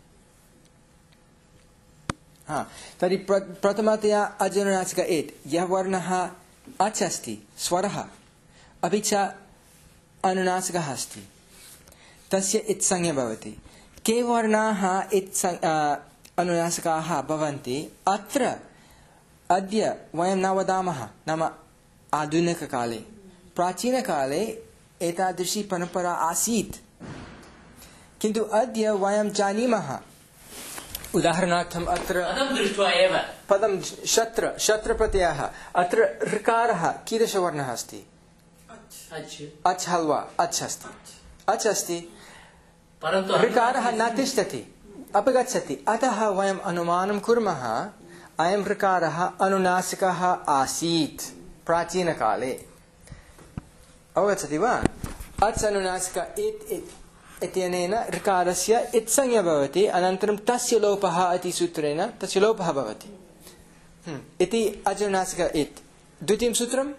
Speaker 1: हा तर्हि प्र प्रथमतया अजनुनासिक एत् यः वर्णः अच् अस्ति स्वरः अपि च अनुनासिकः अस्ति तस्य इत्संज्ञा भवति के वर्णाः इत्सं अनुनासिकाः भवन्ति अत्र अद्य वयं न वदामः नाम आधुनिककाले प्राचीनकाले एतादृशी परम्परा आसीत् किन्तु अद्य वयं जानीमः उदाहरणार्थम् अत्र
Speaker 2: पदं दृष्ट्वा एव
Speaker 1: पदं शत्र शत्रप्रत्ययः अत्र ऋकारः कीदृशवर्णः अस्ति
Speaker 2: अच्
Speaker 1: अच् हल्वा अच् अस्ति अच् अस्ति
Speaker 2: परन्तु
Speaker 1: ऋकारः न तिष्ठति अपगच्छति अतः वयम् अनुमानं कुर्मः अयं ऋकारः अनुनासिकः आसीत् प्राचीनकाले अवगच्छति वा अच् अनुनासिक इत् इत् इत्यनेन ऋकारस्य इत्संज्ञा भवति अनन्तरं तस्य लोपः इति सूत्रेण तस्य लोपः भवति हम्म, इति अजनुनासिक इत् द्वितीयं सूत्रं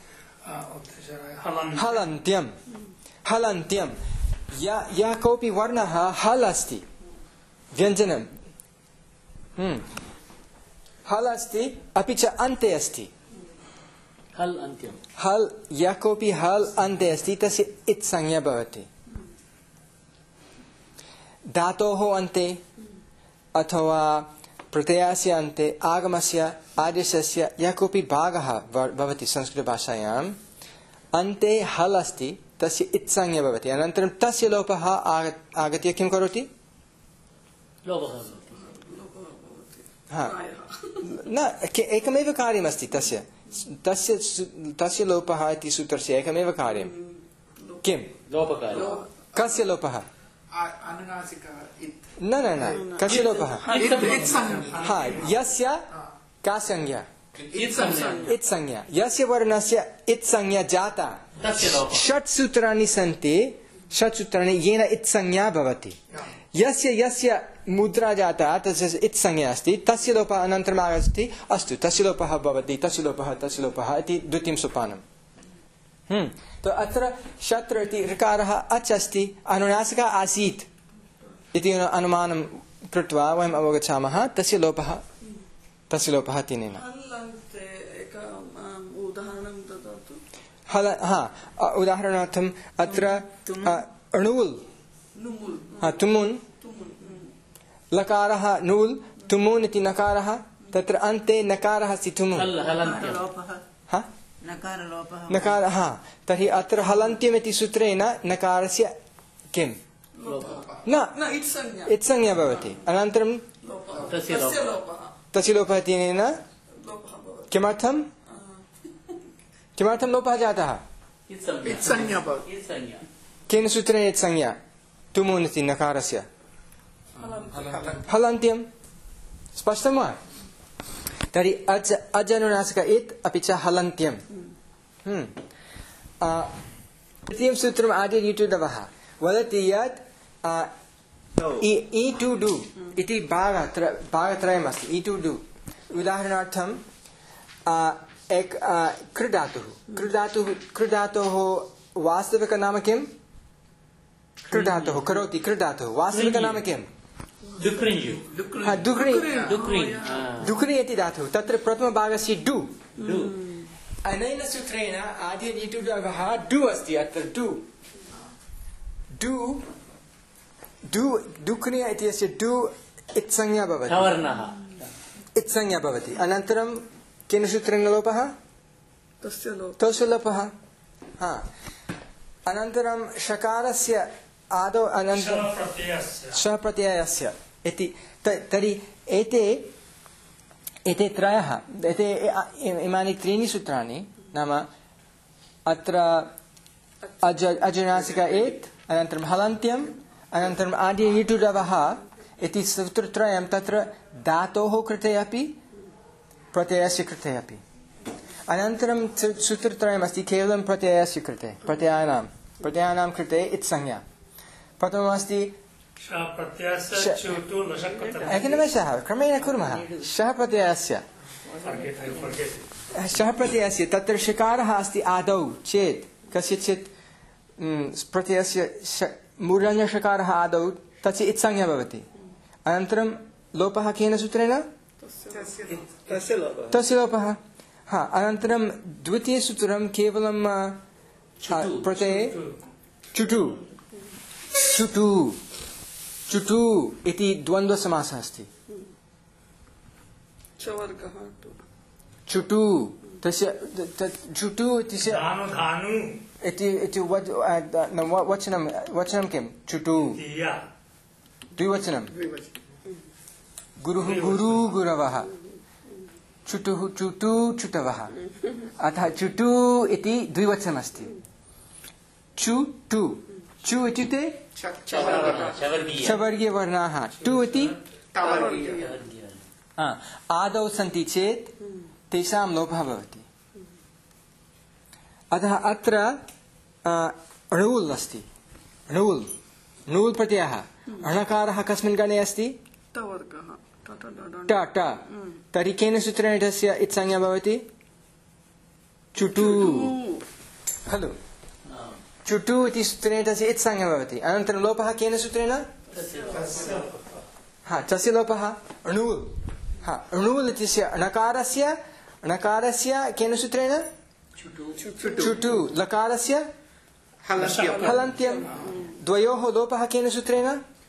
Speaker 5: हलन्
Speaker 1: हलन्त्यं हलन्त्यं या या कोऽपि वर्णः हल् अस्ति व्यञ्जनं हम्म, हल् अस्ति अपि च अन्ते अस्ति
Speaker 2: हल् अन्त्यं
Speaker 1: हल् या कोऽपि हल् अन्ते अस्ति तस्य इत्संज्ञा भवति धातोः अन्ते अथवा प्रत्ययस्य अन्ते आगमस्य आदेशस्य यः कोऽपि भागः भवति संस्कृतभाषायाम् अन्ते हल् अस्ति तस्य इत्संज्ञा भवति अनन्तरं तस्य लोपः आग आगत्य किं करोति
Speaker 2: लोपः
Speaker 1: हा न के- एकमेव कार्यमस्ति तस्य तस्य तस्य लोपः इति सूत्रस्य एकमेव कार्यं किं
Speaker 2: लोपकार्यं
Speaker 1: कस्य लोपः
Speaker 6: अनुनासिक इत्
Speaker 1: न न न कस्य लोपः
Speaker 6: इत्संज्ञा
Speaker 1: हा यस्य का संज्ञा
Speaker 2: इत्संज्ञा
Speaker 1: इत्संज्ञा यस्य वर्णस्य इत्संज्ञा जाता
Speaker 2: तस्य लोपः
Speaker 1: षट् सूत्राणि सन्ति षट् सूत्राणि येन इत्संज्ञा भवति यस्य यस्य मुद्रा जाता तस्य इत्संज्ञा अस्ति तस्य लोपः अनन्तरम् आगच्छति अस्तु तस्य लोपः भवति तस्य लोपः तस्य लोपः इति द्वितीयं सोपानम् हम्म तो अत्र शत्र इति ऋकारः अच् अस्ति अनुनासिकः आसीत् इति अनुमानं कृत्वा वयम् अवगच्छामः तस्य लोपः तस्य लोपः तेनेन
Speaker 4: हलन्ते एकम् आम्, उदाहरणं ददातु।
Speaker 1: हल हा अ, उदाहरणार्थम् अत्र अ, अणुवुल्
Speaker 4: नुमुल्
Speaker 1: हा तुमुन् लकारः नुल् तुमुन् इति नकारः तत्र अन्ते नकारः अस्ति तुमुन्
Speaker 2: हल् हलन्त्यं
Speaker 1: हा नकार हा तर्हि अत्र हलन्त्यम् इति सूत्रेण नकारस्य किं न
Speaker 4: न इत्संज्ञा
Speaker 1: इत्संज्ञा भवति अनन्तरं
Speaker 2: तस्य
Speaker 4: तस्य
Speaker 2: लोपः
Speaker 4: लोपः
Speaker 1: तस्य लोपः तेन
Speaker 4: लोपः भवति।
Speaker 1: किमर्थं किमर्थं लोपः जातः
Speaker 6: इत्संज्ञा भवति।
Speaker 2: इत्संज्ञा
Speaker 1: केन सूत्रेण इत्संज्ञा तुमुन् इति नकारस्य हलन्त्यं स्पष्टं वा तर्हि अज अजनुनासिक इत् अपि च हलन्त्यं तृतीयं सूत्रम् आदिर्युटुदवः वदति यत् इ टु डु इति भागत्र भागत्रयमस्ति इ टु डु उदाहरणार्थं एक कृधातुः कृधातुः कृधातोः वास्तविकनाम किं कृधातुः करोति कृधातुः वास्तविकनाम किं
Speaker 2: दुक्रिञ्जु
Speaker 1: हा दुक्रि
Speaker 2: दुक्रि
Speaker 1: दुक्रि इति धातुः तत्र प्रथमभागस्य डु अनेन सूत्रेण आदिर्युटुदवः डु अस्ति अत्र डु डु डु दुक्रि इत्यस्य डु इत्संज्ञा भवति
Speaker 2: सवर्णः
Speaker 1: इत्संज्ञा भवति अनन्तरं केन सूत्रेण लोपः
Speaker 4: तस्य लोपः
Speaker 1: तस्य लोपः हा अनन्तरं षकारस्य आदौ अनन्तरं श प्रत्ययस्य इति तर्हि एते एते त्रयः एते इमानि त्रीणि सूत्राणि नाम अत्र अज अजनासिक एत् अनन्तरं हलन्त्यम् अनन्तरम् आदिर्युटुदवः इति सूत्रत्रयं तत्र धातोः कृते अपि प्रत्ययस्य कृते अपि अनन्तरं सूत्रत्रयमस्ति केवलं प्रत्ययस्य कृते प्रत्ययानां प्रत्ययानां कृते इत्संज्ञा प्रथममस्ति एकनिमेषः क्रमेण कुर्मः शः प्रत्ययस्य शः प्रत्ययस्य तत्र षकारः अस्ति आदौ चेत् कस्यचित् प्रत्ययस्य मूर्धन्यषकारः आदौ तस्य इत्संज्ञा भवति अनन्तरं लोपः केन सूत्रेण
Speaker 3: तस्य लोपः
Speaker 1: तस्य लोपः हा अनन्तरं द्वितीयसूत्रं केवलं प्रत्यये चुटु चुटु चुटु इति द्वन्द्वसमासः अस्ति
Speaker 4: चवर्गः
Speaker 1: चुटु तस्य चुटु इत्यस्य इति इति वचनं वचनं किं चुटु द्विवचनं गुरुः गुरु गुरवः चुटुः चुटु चुटवः अतः चुटु इति द्विवचनमस्ति चुटु चु इत्युक्ते चवर्गीयवर्णाः टु इति आदौ सन्ति चेत् तेषां लोपः भवति अतः अत्र णुल् अस्ति णुल् णुल् प्रत्ययः अणकारः कस्मिन् गणे अस्ति
Speaker 4: तवर्गः
Speaker 1: ट ट तर्हि केन सूत्रेण तस्य इत्संज्ञा भवति चुटु खलु चुटु इति सूत्रेण तस्य इत्संज्ञा भवति अनन्तरं लोपः केन सूत्रेण हा तस्य लोपः णुल् हा णुल् इत्यस्य णकारस्य णकारस्य केन सूत्रेण चुटु लकारस्य हलन्त्यं द्वयोः लोपः केन सूत्रेण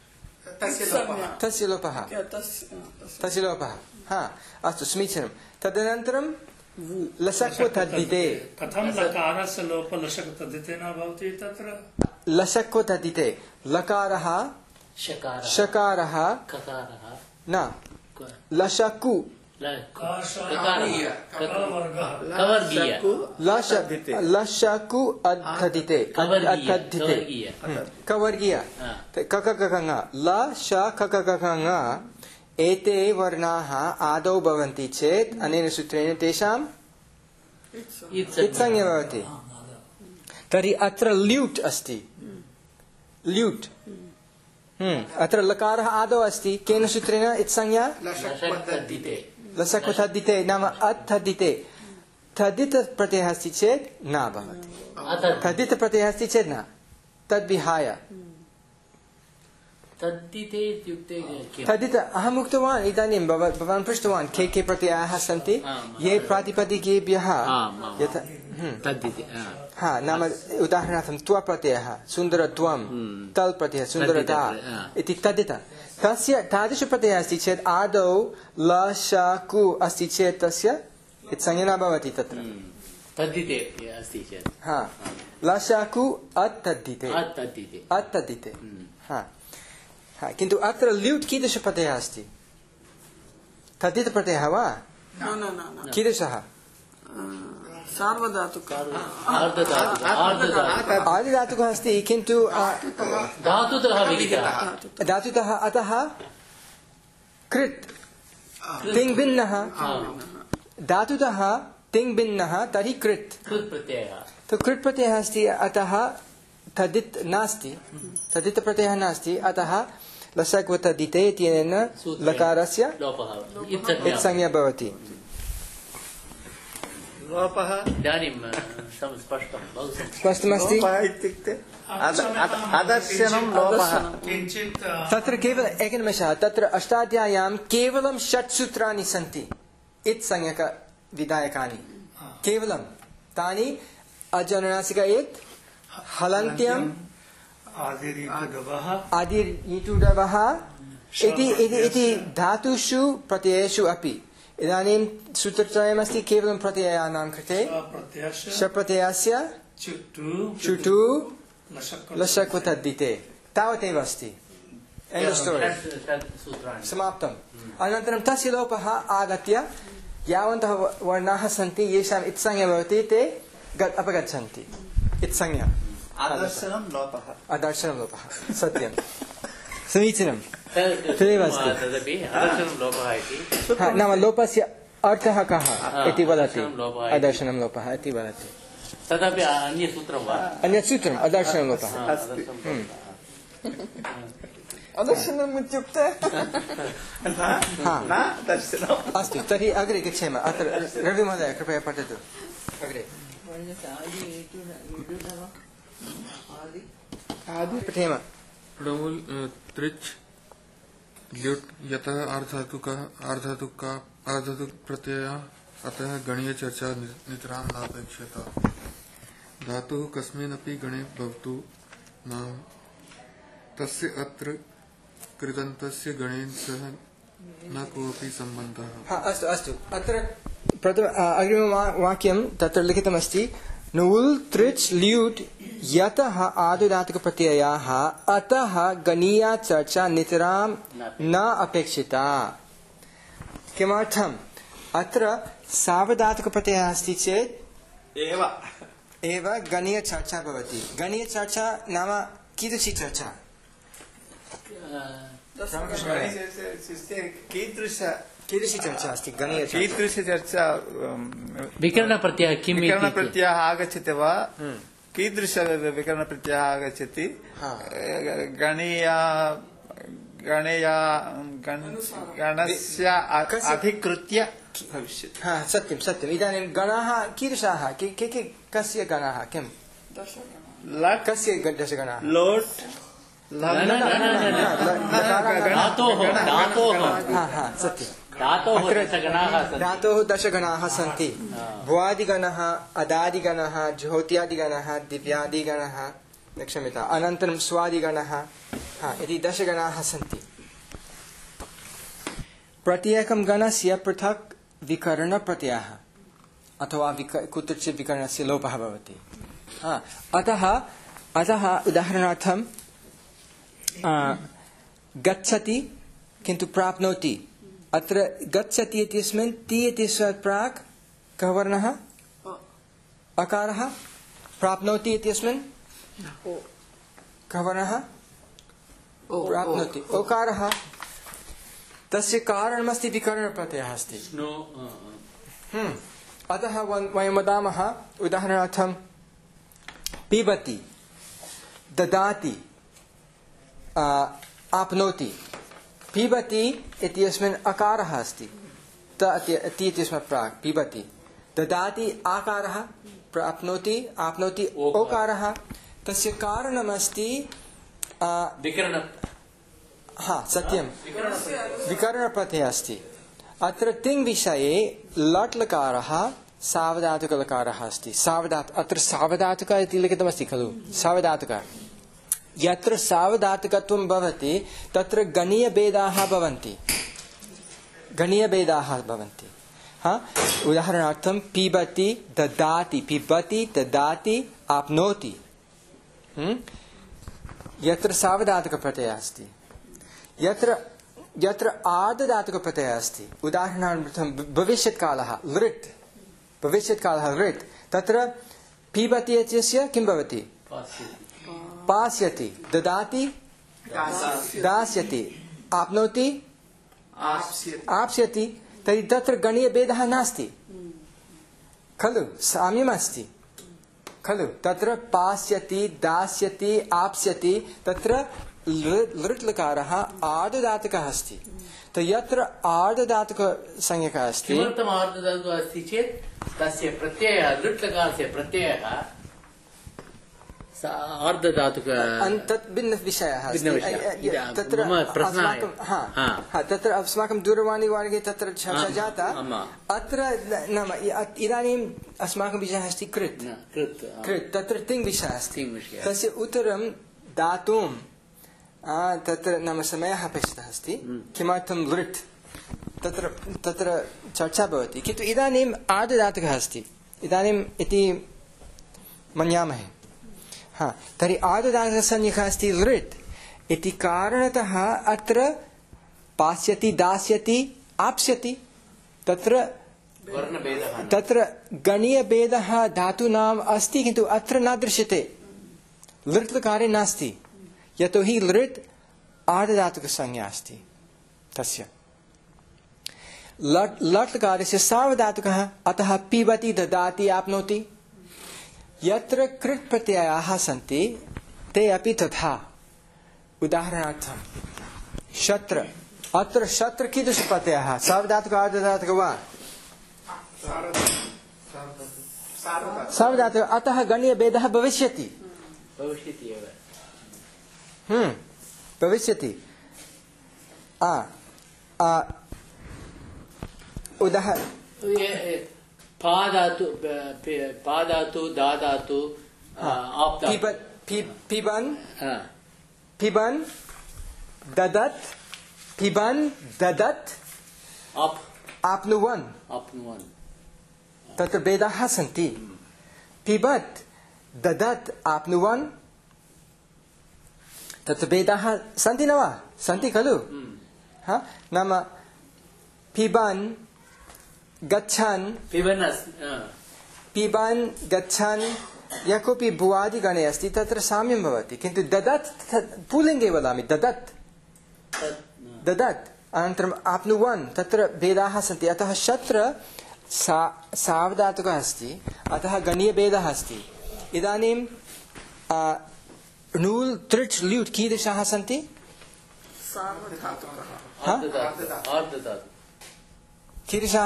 Speaker 1: तस्य लोपः तस्य लोपः हा अस्तु समीचीनं तदनन्तरं लसक्व तद्धिते
Speaker 5: कथं लकारस्य लोप लशक तद्धिते न भवति तत्र
Speaker 1: लसक्व तद्धिते लकारः
Speaker 2: शकारः
Speaker 1: शकारः
Speaker 2: ककारः
Speaker 1: न लशकु
Speaker 2: कवर्गीय
Speaker 1: लश लशकु अद्धदिते अद्धदिते कवर्गीय ककककङ ल श ककककङ एते वर्णाः आदौ भवन्ति चेत् अनेन सूत्रेण तेषाम् इत्संज्ञा भवति तर्हि अत्र ल्यूट् अस्ति ल्यूट् अत्र लकारः आदौ अस्ति केन सूत्रेण इत्संज्ञा लसक्व तद्धिते नाम अत्थदिते तद्धित प्रत्ययः अस्ति चेत् न भवति तद्धित प्रत्ययः अस्ति चेत् न तद्विहाय
Speaker 2: तद्धिते इत्युक्ते किम्?
Speaker 1: तदित अहम् उक्तवान् इदानीं भव- भवान् पृष्टवान् के के प्रत्ययाः सन्ति ये प्रातिपदिकेभ्यः यथा
Speaker 2: तद्धिते
Speaker 1: हा नाम उदाहरणार्थं त्व प्रत्ययः सुन्दरत्वं तल् प्रत्ययः सुन्दरता इति तदित तस्य तादृशप्रत्ययः अस्ति चेत् आदौ ल श कु अस्ति चेत् तस्य संज्ञा न भवति तत्र
Speaker 2: तद्धिते अस्ति चेत्
Speaker 1: हा ल श कु अतद्धिते
Speaker 2: तद्धिते
Speaker 1: अतद्धिते हा हा किन्तु अत्र ल्यूट् कीदृशप्रत्ययः अस्ति तद्धितप्रत्ययः वा
Speaker 4: न न न न
Speaker 1: कीदृशः
Speaker 4: सार्वधातुक
Speaker 1: आदिधातुकः अस्ति किन्तु
Speaker 2: धातुतः विहितः
Speaker 1: धातुतः अतः कृत् तिङ् भिन्नः धातुतः तिङ् भिन्नः तर्हि कृत्
Speaker 2: कृत् प्रत्ययः
Speaker 1: तो कृत् प्रत्ययः अस्ति अतः तदित् नास्ति तदित् प्रत्ययः नास्ति अतः लसक्व तदिते इत्यनेन लकारस्य
Speaker 2: लोपः
Speaker 1: इत्संज्ञा भवति
Speaker 3: लोपः
Speaker 2: इदानीं स्पष्टं बहु
Speaker 1: स्पष्टमस्ति
Speaker 3: लोपः इत्युक्ते अद- अद- अदर्शनं लोपः
Speaker 5: किञ्चित् अ,
Speaker 1: तत्र केवल एकनिमेषः तत्र अष्टाध्याय्यां केवलं षट् सूत्राणि सन्ति इत् संज्ञक विधायकानि केवलं तानि अजनुनासिक इत् हलन्त्यम्
Speaker 5: आदिरीकुडवः
Speaker 1: आदिर्यिटुडवः इति इति इति धातुषु प्रत्ययेषु अपि इदानीं सूत्रत्रयमस्ति केवलं प्रत्ययानां कृते
Speaker 5: प्रत्ययस्य
Speaker 1: शप्रत्ययस्य
Speaker 5: चुटु
Speaker 1: चुटु
Speaker 5: लशक्
Speaker 1: लशक्व तद्धिते तावदेव अस्ति End of story.
Speaker 2: सूत्राणि
Speaker 1: समाप्तम् अनन्तरं तस्य लोपः आगत्य यावन्तः वर्णाः सन्ति येषाम् इत्संज्ञा भवति ते ग- अपगच्छन्ति इत्संज्ञा
Speaker 3: अदर्शनं लोपः
Speaker 1: अदर्शनं लोपः सत्यं समीचीनं तदेव अस्ति
Speaker 2: तदपि अदर्शनं लोपः इति
Speaker 1: हा, नाम लोपस्य अर्थः कः इति वदति
Speaker 2: अदर्शनं लोपः इति।
Speaker 1: अदर्शनं लोपः इति वदति
Speaker 2: तदपि अन्यसूत्रं वा
Speaker 1: अन्यत् सूत्रम् अदर्शनं लोपः
Speaker 4: अदर्शनम् इत्युक्ते
Speaker 1: हा
Speaker 3: न दर्शनम्
Speaker 1: अस्तु तर्हि अग्रे गच्छेम अत्र रविमहोदय कृपया पठतु अग्रे पठेम
Speaker 7: प्रमुल त्रिच ल्युट् यतः आर्धातुकः आर्धातुका आर्धातुक प्रत्यय अतः गणीय चर्चा नितरां नापेक्षिता धातुः कस्मिन्नपि गणे भवतु नाम तस्य अत्र कृदन्तस्य गणेन सह न कोऽपि सम्बन्धः
Speaker 1: हा अस्तु अस्तु अत्र प्रथम अग्रिमं वा- वाक्यं तत्र लिखितमस्ति नुल् त्रिच् ल्यूट् यतः आदुदातुकप्रत्ययाः अतः गणीया चर्चा नितरां न अपेक्षिता किमर्थम् अत्र सावधातुकप्रत्ययः अस्ति चेत्
Speaker 3: एव
Speaker 1: एव गणीयचर्चा भवति गणीयचर्चा नाम कीदृशी चर्चा
Speaker 3: कीदृश
Speaker 1: कीदृशी चर्चा अस्ति गणीयचर्चा
Speaker 3: कीदृशचर्चा
Speaker 2: विकरणप्रत्ययः किम् इति
Speaker 3: विकरणप्रत्ययः आगच्छति वा कीदृश विकरणप्रत्ययः आगच्छति
Speaker 1: हा।
Speaker 3: गणीय गणीय गण- गणस्य अ-
Speaker 1: कस्य-
Speaker 3: अधिकृत्य भविष्यति
Speaker 1: हा सत्यं सत्यम् इदानीं गणाः कीदृशाः के के के कस्य गणाः किं
Speaker 3: लट्
Speaker 1: कस्य ग- दशगणाः
Speaker 3: लोट् लम्-
Speaker 2: धातोः धातोः
Speaker 1: हा हा सत्यं
Speaker 2: धातोः
Speaker 1: अत्र
Speaker 2: दशगणाः सन्ति
Speaker 1: धातोः दशगणाः सन्ति भुवादिगणः अदादिगणः ज्योत्यादिगणः दिव्यादिगणः क्षम्यताम् अनन्तरं स्वादिगणः हा इति दशगणाः सन्ति प्रत्येकं गणस्य पृथक् विकरणप्रत्ययः अथवा विक कुत्रचित् विकरणस्य लोपः भवति हा अतः अतः उदाहरणार्थं आ, गच्छति किन्तु प्राप्नोति अत्र गच्छति इत्यस्मिन् ति इत्यस्मात् प्राक् कः वर्णः अकारः प्राप्नोति इत्यस्मिन् कः वर्णः प्राप्नोति ओकारः तस्य कारणमस्ति विकरणप्रत्ययः अस्ति
Speaker 2: नो
Speaker 1: हम्म। अतः वन्- वयं वदामः उदाहरणार्थं पिबति ददाति आ, आप्नोति पिबति इत्यस्मिन् अकारः अस्ति त इत्य- ति इत्यस्मात् प्राक् पिबति ददाति आकारः प्राप्नोति आप्नोति
Speaker 2: ओकारः।
Speaker 1: ओकारः तस्य कारणमस्ति आ,
Speaker 2: विकरण
Speaker 1: हा सत्यं विकरणप्रत्ययः अस्ति अत्र तिङ् विषये लट् लकारः सावधातुकलकारः अस्ति सावधात अत्र सावधातुक इति लिखितमस्ति खलु सावधातुक यत्र सावधातुकत्वं भवति तत्र गणीयभेदाः भवन्ति गणीयभेदाः भवन्ति हा उदाहरणार्थं पिबति ददाति पिबति ददाति आप्नोति यत्र सावधातुकप्रत्ययः अस्ति यत्र यत्र आर्धधातुकप्रत्ययः अस्ति उदाहरणार्थं भविष्यत्कालः लृट् भविष्यत्कालः लृट् तत्र पिबति इत्यस्य किं भवति पास्यति ददाति दास्यति आप्नोति आप्स्यति तर्हि तत्र गणीयभेदः नास्ति खलु साम्यमस्ति खलु तत्र पास्यति दास्यति आप्स्यति तत्र लृट् लकारः आर्धधातुकः अस्ति तो यत्र आर्धधातुकसंज्ञकः अस्ति
Speaker 2: किमर्थम् आर्धधातुकः अस्ति चेत् तस्य प्रत्ययः लृट् लकारस्य प्रत्ययः आर्धधातुक
Speaker 1: तत् भिन्नविषयः
Speaker 2: तत्र
Speaker 1: तत्र अस्माकं दूरवाणीमार्गे तत्र चर्चा जाता अत्र नाम इदानीम् अस्माकं विषयः अस्ति कृत् कृत् तत्र तिङ् विषयः अस्ति तस्य उत्तरं दातुं तत्र नाम समयः अपेक्षितः अस्ति किमर्थं लृट् तत्र तत्र चर्चा भवति किन्तु इदानीम् आर्धधातुकः अस्ति इदानीम् इति मन्यामहे हा तर्हि आर्धधातुकसंज्ञकः अस्ति लृट् इति कारणतः अत्र पास्यति दास्यति आप्स्यति तत्र तत्र गणीयभेदः धातूनाम् अस्ति किन्तु अत्र न दृश्यते लृट् लकारे नास्ति यतोहि लृट् आर्धधातुकसंज्ञा अस्ति तस्य लट् लट् लकारस्य सावधातुकः अतः पिबति ददाति आप्नोति यत्र कृत् प्रत्ययाः सन्ति ते अपि तथा उदाहरणार्थं शत्र अत्र शत्र कीदृशप्रत्ययः सावधातुकः आर्धधातुकः वा सावधातुकः अतः गणीयभेदः भविष्यति
Speaker 2: भविष्यति एव
Speaker 1: हम्म भविष्यति आ आ उदाहरण
Speaker 2: पादातु पादातु दादातु
Speaker 1: पिबन् पिबन् ददत् पिबन् ददत् आप्नुवन्
Speaker 2: आप्नुवन्
Speaker 1: तत्र भेदाः सन्ति पिबत् ददत् आप्नुवन् तत्र भेदाः सन्ति न वा सन्ति खलु हा नाम पिबन् गच्छन्
Speaker 2: पिबन्
Speaker 1: पिबन् गच्छन् यः कोऽपि भुवादिगणे अस्ति तत्र साम्यं भवति किन्तु ददत् पुल्लिङ्गे वदामि ददत् ददत् अनन्तरम् आप्नुवन् तत्र भेदाः सन्ति अतः शत्र सा सावधातुकः अस्ति अतः गणीयभेदः अस्ति इदानीं णूल् तृच् ल्यूट् कीदृशाः सन्ति कीदृशाः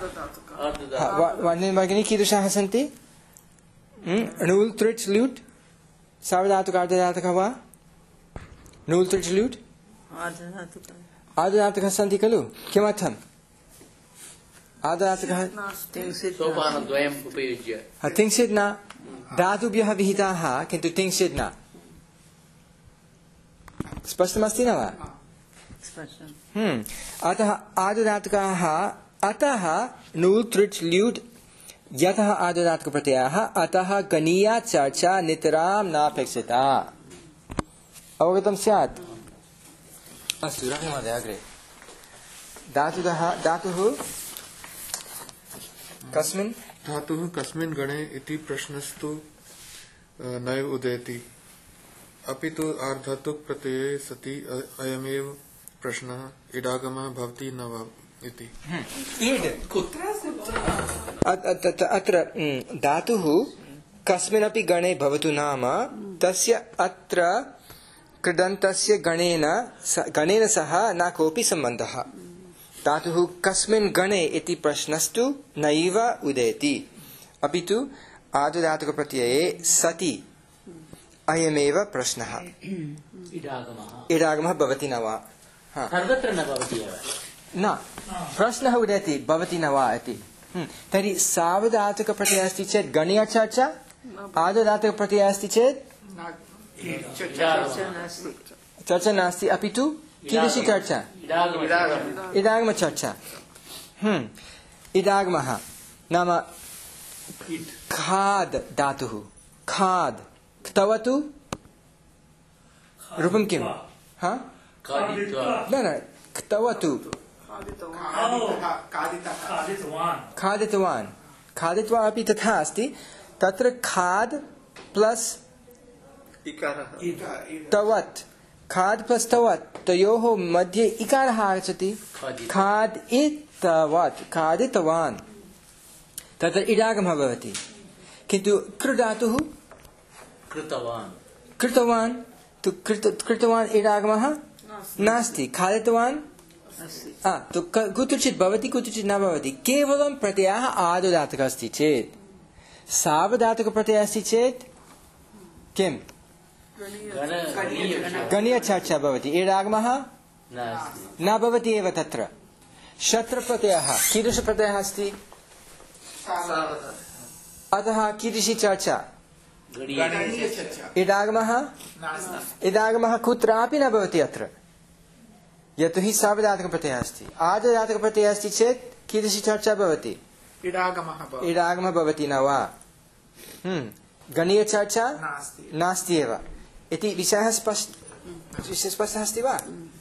Speaker 1: भगिनी कीदृशाः सन्ति णूल् तृच् ल्यूट् सावधातुकः आर्धधातुकः वा णूल् तृच् ल्यूट् आर्धधातुकः सन्ति खलु किमर्थम् आर्धधातुकः
Speaker 2: सोपानद्वयम् उपयुज्य
Speaker 1: तिङ्सित् न धातुभ्यः विहिताः किन्तु तिङ्सित् न स्पष्टमस्ति न वा हम्म अतः आर्धधातुकाः अतः णूल् तृच् ल्यूट् यतः आर्धधातुकप्रत्ययः अतः गणीया चर्चा नितरां नापेक्षिता अवगतं स्यात् अस्तु रामः महोदय अग्रे धातुः धातुः कस्मिन्
Speaker 7: धातुः कस्मिन् गणे इति प्रश्नस्तु नैव उदेति अपि तु आर्धधातुक प्रत्यये सति अयमेव प्रश्नः इडागमः भवति न वा इति
Speaker 1: अत्र धातुः कस्मिन्नपि गणे भवतु नाम तस्य अत्र कृदन्तस्य गणेन गणेन सह न कोऽपि सम्बन्धः धातुः कस्मिन् गणे इति प्रश्नस्तु नैव उदेति अपि तु आर्धधातुकप्रत्यये सति अयमेव प्रश्नः।
Speaker 2: इडागमः
Speaker 1: इडागमः भवति न वा?
Speaker 2: सर्वत्र न भवति एव
Speaker 1: न, प्रश्नः उदेति भवति न वा इति। तर्हि सावधातुकप्रत्ययः अस्ति चेत् गणीय चर्चा, आर्धधातुकप्रत्ययः अस्ति चेत् चर्चा नास्ति, अपि तु कीदृशी चर्चा? इडागमचर्चा। इडागमः नाम खाद् धातुः, खाद् क्तवतु रूपं किं? हा न न क्तवतु खादितवान्, खादित्वा अपि तथा अस्ति। तत्र खाद् प्लस् तवत्, खाद् प्लस् तवत् तयोः मध्ये इकारः आगच्छति। खाद् इतवत्, खादितवान्, तत्र इडागमः भवति। किन्तु कृधातुः
Speaker 2: कृतवान्,
Speaker 1: कृतवान् तु कृतवान् इडागमः नास्ति। खादितवान् तो कुत्रचित् भवति, कुत्रचित् न भवति। केवलं प्रत्ययः आर्धधातुकः अस्ति चेत्, सावधातुकप्रत्ययः अस्ति चेत् किं? गणीयचर्चा भवति। इडागमः न भवति एव तत्र। शत्रप्रत्ययः कीदृशप्रत्ययः अस्ति? अतः कीदृशी चर्चा? इडागमः इडागमः कुत्रापि न भवति अत्र, यतोहि सावधातुकप्रत्ययः अस्ति। आर्धधातुकप्रत्ययः अस्ति चेत् कीदृशी चर्चा भवति? इडागमः भवति न वा? गणीयचर्चा नास्ति एव इति विषयः स्पष्टः अस्ति वा?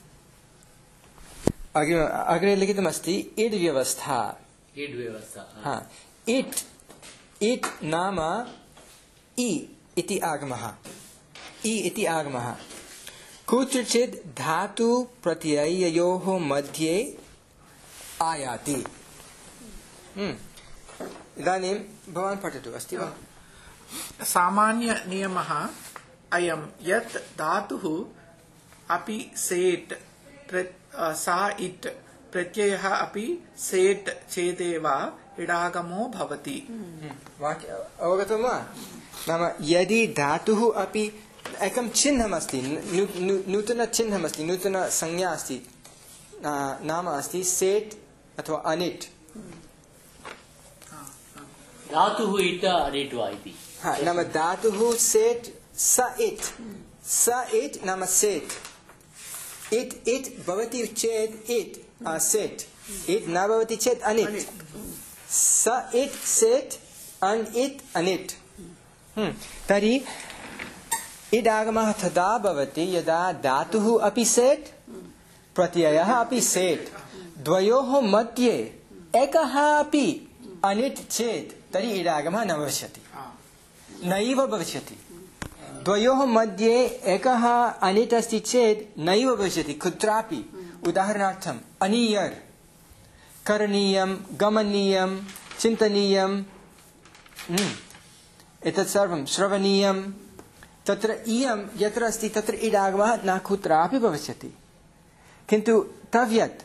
Speaker 1: अग्रे अग्रे लिखितमस्ति इड् व्यवस्था।
Speaker 2: इड् व्यवस्था,
Speaker 1: हा, इट् इट् नाम इ इति आगमः, इ इति आगमः कुत्रचित् धातु प्रत्यययोः मध्ये आयाति। इदानीं भवान् पठतु, अस्ति वा?
Speaker 6: सामान्य नियमः अयं यत् धातुः अपि सेट् सा इट् प्रत्ययः अपि सेट् चेदेव इडागमो भवति।
Speaker 1: अवगतं वा? नाम यदि धातुः अपि एकं चिह्नमस्ति, नूतनचिह्नमस्ति, नूतनसंज्ञा अस्ति, नाम अस्ति सेट् अथवा अनिट्।
Speaker 2: धातुः इट् अनिट् वा इति।
Speaker 1: हा, नाम धातुः सेट् स इट्, स इट् नाम सेट्। इट् इट् भवति चेत् इट् सेट्, इट् न भवति चेत् अनिट्। स इट् सेट्, अन् इट् अनिट्। तर्हि इडागमः तदा भवति यदा धातुः अपि सेट्, प्रत्ययः अपि सेट्, द्वयोः मध्ये एकः अपि अनिट् चेत् तर्हि इडागमः न भविष्यति, नैव भविष्यति। द्वयोः मध्ये एकः अनिट् अस्ति चेत् नैव भविष्यति कुत्रापि। उदाहरणार्थम् अनीयर्, करणीयं, गमनीयं, चिन्तनीयं, एतत् सर्वं श्रवणीयं, तत्र इयं यत्र अस्ति तत्र इडागमः न कुत्रापि भविष्यति। किन्तु तव्यत्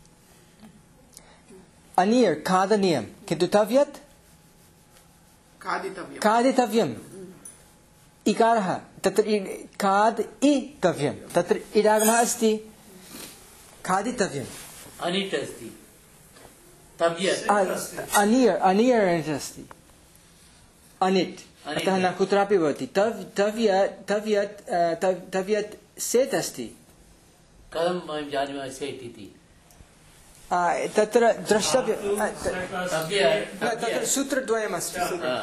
Speaker 1: अनीयर् खादनीयं, किन्तु तव्यत् खादितव्यम्, इकारः तत्र खादितव्यं, तत्र इडागमः अस्ति, खादितव्यम्।
Speaker 2: अनिट् अस्ति, तव्यत्
Speaker 1: अनीयर् अनीयर् अस्ति, अनिट्, अतः न कुत्रापि भवति। तव् तव्यत् तव्यत् तव्यत् सेट् अस्ति।
Speaker 2: कथं वयं जानीमः सेट् इति?
Speaker 1: तत्र द्रष्टव्यं, तत्र सूत्रद्वयमस्ति।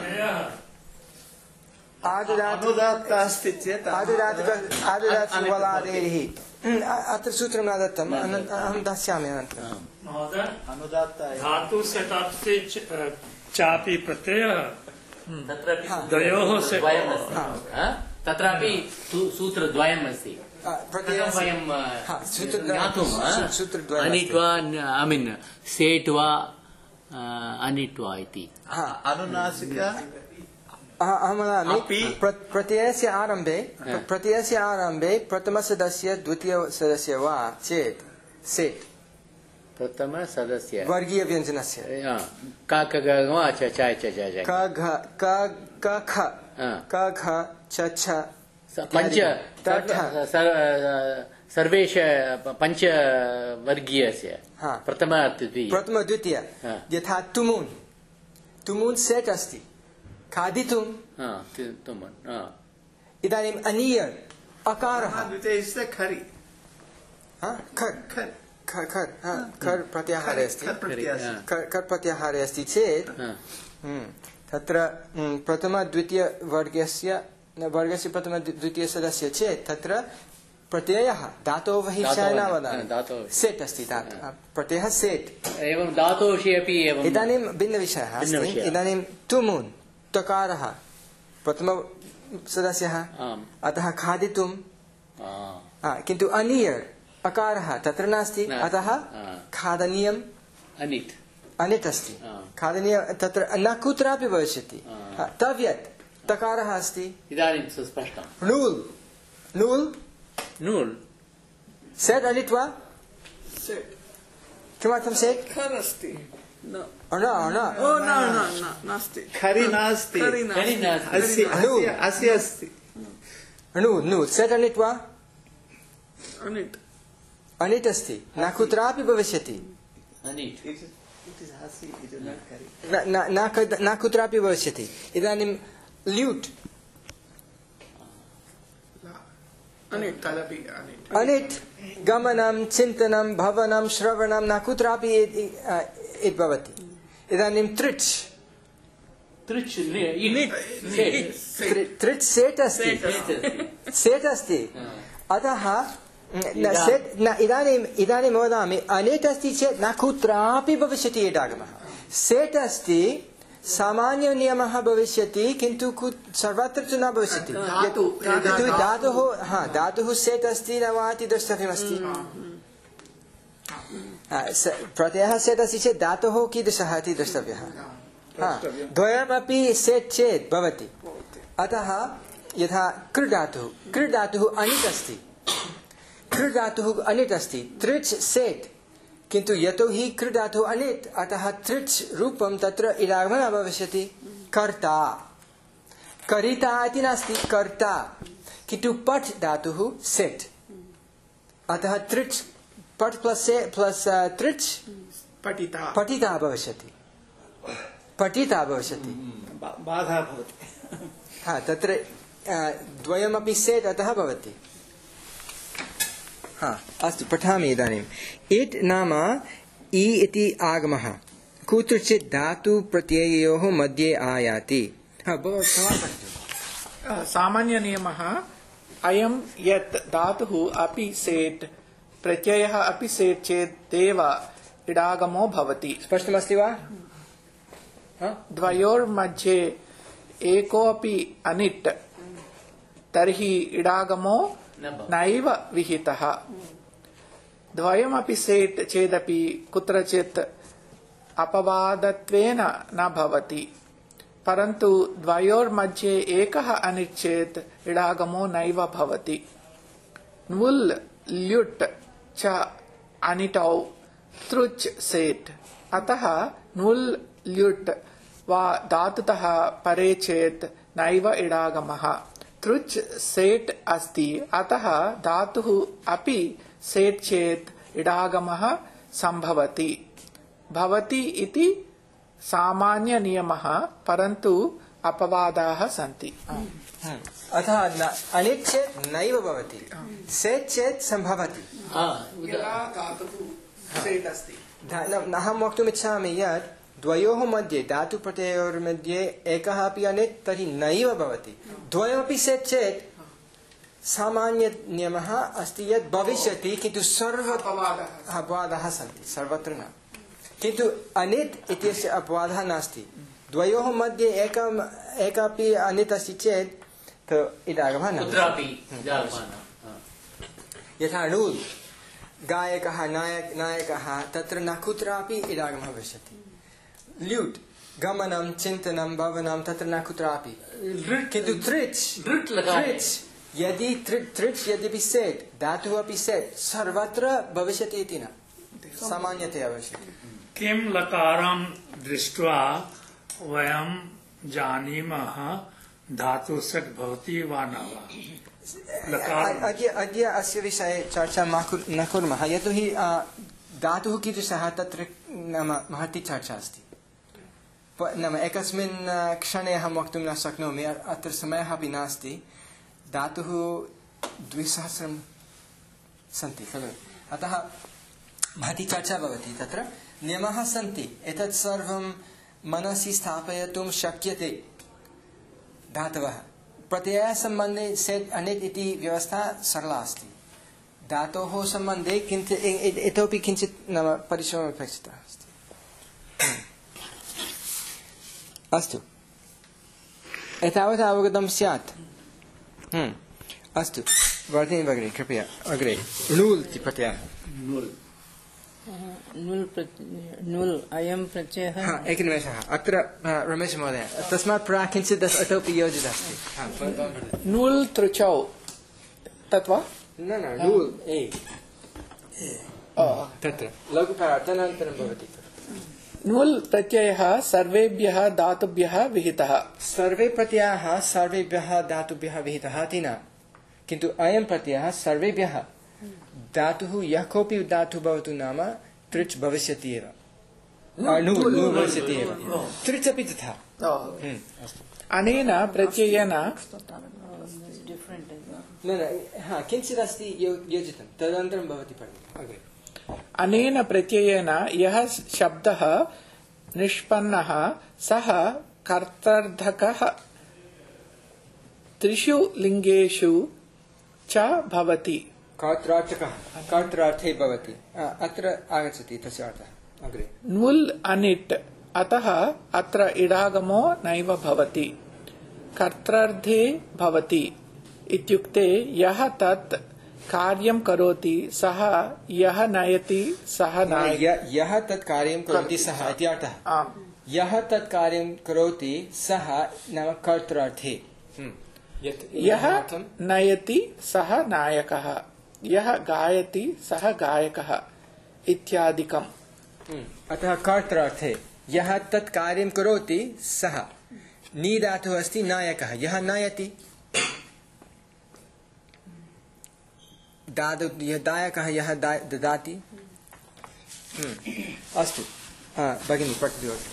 Speaker 3: अनुदात्तः अस्ति चेत्
Speaker 1: आदुदातुकबलादेः, अत्र सूत्रं न दत्तम्, अहं दास्यामि अनन्तरं।
Speaker 5: धातु से ताप्ति चापि प्रत्ययः द्वयोः से
Speaker 2: तत्रापि सूत्रद्वयम् अस्ति। वयं ज्ञातुं अनिट् वा ऐ मीन् सेट् वा अनिट् वा इति।
Speaker 3: अनुनासिक
Speaker 1: अहं वदामि, प्रत्ययस्य आरम्भे प्रत्ययस्य आरम्भे प्रथमसदस्य द्वितीयसदस्य वा चेत् सेट्
Speaker 2: प्रथमसदस्य
Speaker 1: वर्गीयव्यञ्जनस्य
Speaker 2: क ख ग वा च च च च
Speaker 1: क घ क क ख क ख छ छ
Speaker 2: पंच सर्वेश पंच वर्गीयस्य प्रथम द्वितीय
Speaker 1: प्रथम द्वितीय यथा तुमुन् तुमुन् सेट् अस्ति खादितुं
Speaker 2: तुमुन्
Speaker 1: इदानीम् अनीय अकारः
Speaker 3: द्वितीयस्य खरि
Speaker 1: खर् खर् खर् खर् प्रत्याहारे अस्ति खर् प्रत्याहारे अस्ति चेत् तत्र प्रथम द्वितीय वर्गस्य वर्गस्य प्रथम द्वितीय सदस्य चेत् तत्र प्रत्ययः धातोः विषये न वदामि सेट् अस्ति प्रत्ययः सेट्
Speaker 2: एवं धातोषि अपि एवं
Speaker 1: इदानीं भिन्नविषयः अस्ति इदानीं तुमुन् तकारः प्रथम सदस्यः अतः खादितुं किन्तु अनीय अकारः तत्र नास्ति अतः खादनीयम्
Speaker 2: अनिट्
Speaker 1: अनिट् अस्ति खादनीय तत्र न कुत्रापि भविष्यति तव्यत् तकारः अस्ति
Speaker 2: इदानीं सुस्पष्टं
Speaker 1: नूल् नूल्
Speaker 2: नूल्
Speaker 1: सेट् अनिट् वा किमर्थं सेट्
Speaker 4: खर् अस्ति न
Speaker 1: न न
Speaker 4: नास्ति
Speaker 3: खरि नास्ति अस्य अस्ति
Speaker 1: नूल् नूल् सेट् अनिट् वा
Speaker 4: अनिट्
Speaker 1: अनिट् अस्ति न कुत्रापि भविष्यति न कुत्रापि भविष्यति इदानीं ल्यूट् अनिट् गमनं चिन्तनं भवनं श्रवणं न कुत्रापि भवति इदानीं त्रिच्
Speaker 2: त्रिच्
Speaker 1: त्रिच् सेट् अस्ति सेट् अस्ति अतः इदानीम् इदानीं वदामि अनिट् अस्ति चेत् न कुत्रापि भविष्यति एडागमः सेट् अस्ति सामान्य नियमः भविष्यति किन्तु सर्वत्र च न भविष्यति धातुः हा धातुः सेट् अस्ति न वा इति द्रष्टव्यमस्ति प्रत्ययः सेट् अस्ति चेत् धातुः कीदृशः इति द्रष्टव्यः द्वयमपि सेट् चेत् भवति अतः यथा कृ धातुः कृ धातुः अनिट् अस्ति कृ धातुः अनिट् अस्ति त्रिच् सेट् किन्तु यतोहि कृ धातुः अनिट् अतः त्रिच् रूपं तत्र इडागमः न भविष्यति कर्ता करिता इति नास्ति कर्ता किन्तु पठ् धातुः सेट् अतः त्रिच् पठ् प्लस् प्लस् त्रिच्
Speaker 6: पठिता
Speaker 1: पठिता भविष्यति पठिता भविष्यति
Speaker 3: बाधा भवति
Speaker 1: हा तत्र द्वयमपि सेट् अतः भवति हा अस्तु पठामि इदानीम् इट् नाम इ इति आगमः कुत्रचित् धातु प्रत्यययोः मध्ये आयाति
Speaker 6: सामान्य नियमः अयं यत् धातुः अपि सेट् प्रत्ययः अपि सेट् चेत् देव इडागमो भवति
Speaker 1: स्पष्टमस्ति वा
Speaker 6: द्वयोर्मध्ये एकोऽपि अनिट् तर्हि इडागमो नैव विहितः द्वयमपि सेट् चेदपि कुत्रचित् अपवादत्वेन न भवति परन्तु द्वयोर्मध्ये एकः अनिट् चेत् इडागमो नैव भवति नुल् ल्युट् च अनिटौ तृच् सेट् अतः नुल् ल्युट् वा धातुतः परे चेत् नैव इडागमः तृच् सेट् अस्ति अतः धातुः अपि सेट् चेत् इडागमः सम्भवति भवति इति सामान्य नियमः परन्तु अपवादाः सन्ति
Speaker 1: अतः अनिट् चेत् नैव भवति सेट् चेत् सम्भवति अहं वक्तुम् इच्छामि यत् द्वयोः मध्ये धातुप्रत्ययोर्मध्ये एकः अपि अनिट् तर्हि नैव भवति द्वयमपि सेट् चेत् सामान्य नियमः अस्ति यत् भविष्यति किन्तु सर्व अपवादाः सन्ति सर्वत्र न किन्तु अनिट् इत्यस्य अपवादः नास्ति द्वयोः मध्ये एकम् एकमपि अनिट् अस्ति चेत् इडागमः न यथा णूल् गायकः नायक नायकः तत्र न कुत्रापि इडागमः भविष्यति ल्यूट् गमनं चिन्तनं भवनं तत्र न कुत्रापि किन्तु त्रिच् त्रिच् यदि त्रिच् यद्यपि सेट् धातुः अपि सेट् सर्वत्र भविष्यति इति न सामान्यतया भविष्यति
Speaker 5: किं लकारं दृष्ट्वा वयं जानीमः धातु सट् भवति वा न वा लकार
Speaker 1: अद्य अद्य अस्य विषये चर्चां मा कुर्- न कुर्मः यतोहि अ, धातुः कीदृशः तत्र नाम महती चर्चा अस्ति प- नाम एकस्मिन् अ, क्षणे अहं वक्तुं न शक्नोमि अ- अत्र समयः अपि नास्ति धातुः द्विसहस्रं सन्ति खलु अतः महती चर्चा भवति तत्र नियमाः सन्ति एतत् सर्वं मनसि स्थापयितुं शक्यते धातवः प्रत्ययसम्बन्धे सेट् अनिट् इति व्यवस्था सरला अस्ति धातोः सम्बन्धे किञ्चित् इ- इ- इतोपि किञ्चित् नाम परिश्रमः अपेक्षितः अस्ति अस्तु एतावत् अवगतं स्यात् हम्म, अस्तु वर्धिनी भगिनी कृपया अग्रे णूल् इति प्रत्ययः
Speaker 8: नुल् प्रत्यय- नुल् अयं प्रत्ययः
Speaker 1: हा, एकनिमेषः अत्र हा, रमेश महोदय तस्मात् प्राक् किञ्चित् अस्- इतोपि योजितः अस्ति हा, प- प-
Speaker 6: नूल् तृचौ तत्वा
Speaker 1: न न णूल् ए तत्र लघुपरार्थानन्तरं भवति
Speaker 6: नूल् प्रत्ययः सर्वेभ्यः धातुभ्यः विहितः
Speaker 1: सर्वे प्रत्ययाः सर्वेभ्यः धातुभ्यः विहितः इति न किन्तु अयं प्रत्ययः सर्वेभ्यः धातुः यः कोऽपि धातुः भवतु नाम तृच् भविष्यति एव आ, णूल् णूल् भविष्यति एव तृच् अपि तथा हम्म, अस्तु
Speaker 6: अनेन प्रत्ययेन
Speaker 1: न न हा किञ्चिदस्ति यो- योजितं तदनन्तरं भवति पठतु अग्रे
Speaker 6: अनेन प्रत्ययेन यः शब्दः निष्पन्नः सः कर्तर्थकः त्रिषु लिङ्गेषु च भवति
Speaker 1: कर्त्रार्थकः कर्त्रार्थे भवति आ, अत्र आगच्छति तस्य अर्थः अग्रे
Speaker 6: नुल् अनिट् अतः अत्र इडागमो नैव भवति कर्त्रार्थे भवति इत्युक्ते यः तत् कार्यं करोति सः यः नयति सः नाय
Speaker 1: य- यः तत् कार्यं करोति सः इति अर्थः
Speaker 6: आम्
Speaker 1: यः तत् कार्यं करोति सः नाम कर्त्रार्थे हम्म, यत्
Speaker 6: यः
Speaker 1: इदमर्थं
Speaker 6: नयति सः नायकः यः गायति सः गायकः इत्यादिकम्
Speaker 1: हम्म, अतः कर्त्रार्थे यः तत् कार्यं करोति सः नी धातुः अस्ति नायकः यः नयति दादु यः दायकः यः दा- ददाति हम्म, अस्तु हा, भगिनी पठतु अग्रे।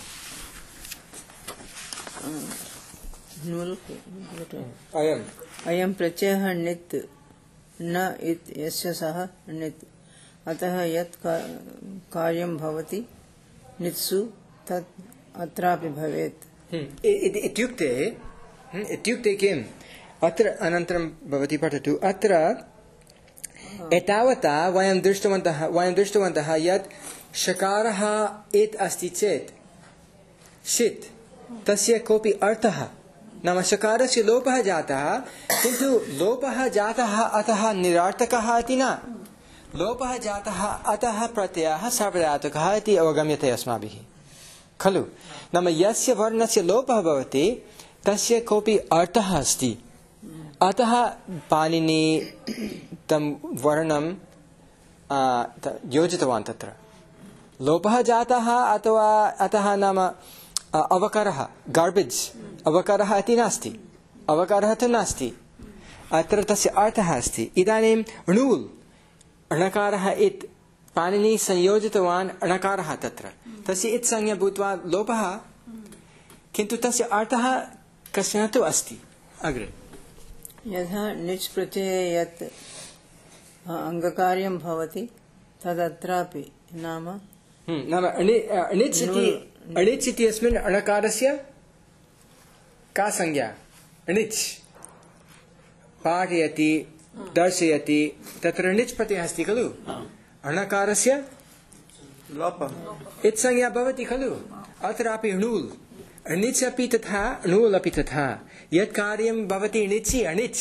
Speaker 8: नुल्
Speaker 1: अयम्
Speaker 8: अयं प्रत्ययः णित् न इत् यस्य सः णित् अतः यत् का- कार्यं भवति णित्सु तत् अत्रापि भवेत्
Speaker 1: हम्म, इ- इति- इत्युक्ते हम्म, इत्युक्ते किम् अत्र अनन्तरं भवती पठतु अत्र एतावता वयं दृष्टवन्तः वयं दृष्टवन्तः यत् शकारः एत् अस्ति चेत् षित् तस्य कोऽपि अर्थः नाम शकारस्य लोपः जातः किन्तु लोपः जातः अतः निरार्थकः इति न लोपः जातः अतः प्रत्ययः सार्वधातुकः इति अवगम्यते अस्माभिः खलु नाम यस्य वर्णस्य लोपः भवति तस्य कोऽपि अर्थः अस्ति अतः पाणिनि तं वर्णं आ, त- योजितवान् तत्र लोपः जातः अथवा अतः नाम आ, अवकरः गार्बेज् अवकरः इति नास्ति अवकरः तु नास्ति अत्र तस्य अर्थः अस्ति इदानीं णूल् णकारः इत् पाणिनि संयोजितवान् णकारः तत्र तस्य इत् संज्ञा भूत्वा लोपः किन्तु तस्य अर्थः कश्चन तु अस्ति अग्रे
Speaker 8: यथा णिच् प्रत्यये यत् अङ्गकार्यं भवति तदत्रापि नाम
Speaker 1: हम्म, नाम अणि- अणिच् इति अणिच् इत्यस्मिन् अणकारस्य का संज्ञा अणिच् पाठयति दर्शयति तत्र णिच् प्रत्ययः अस्ति खलु अणकारस्य
Speaker 3: लोपः
Speaker 1: इत् संज्ञा भवति खलु अत्रापि णूल् णिच् अपि तथा णूल् अपि तथा यत् कार्यं भवति णिचि अणिच्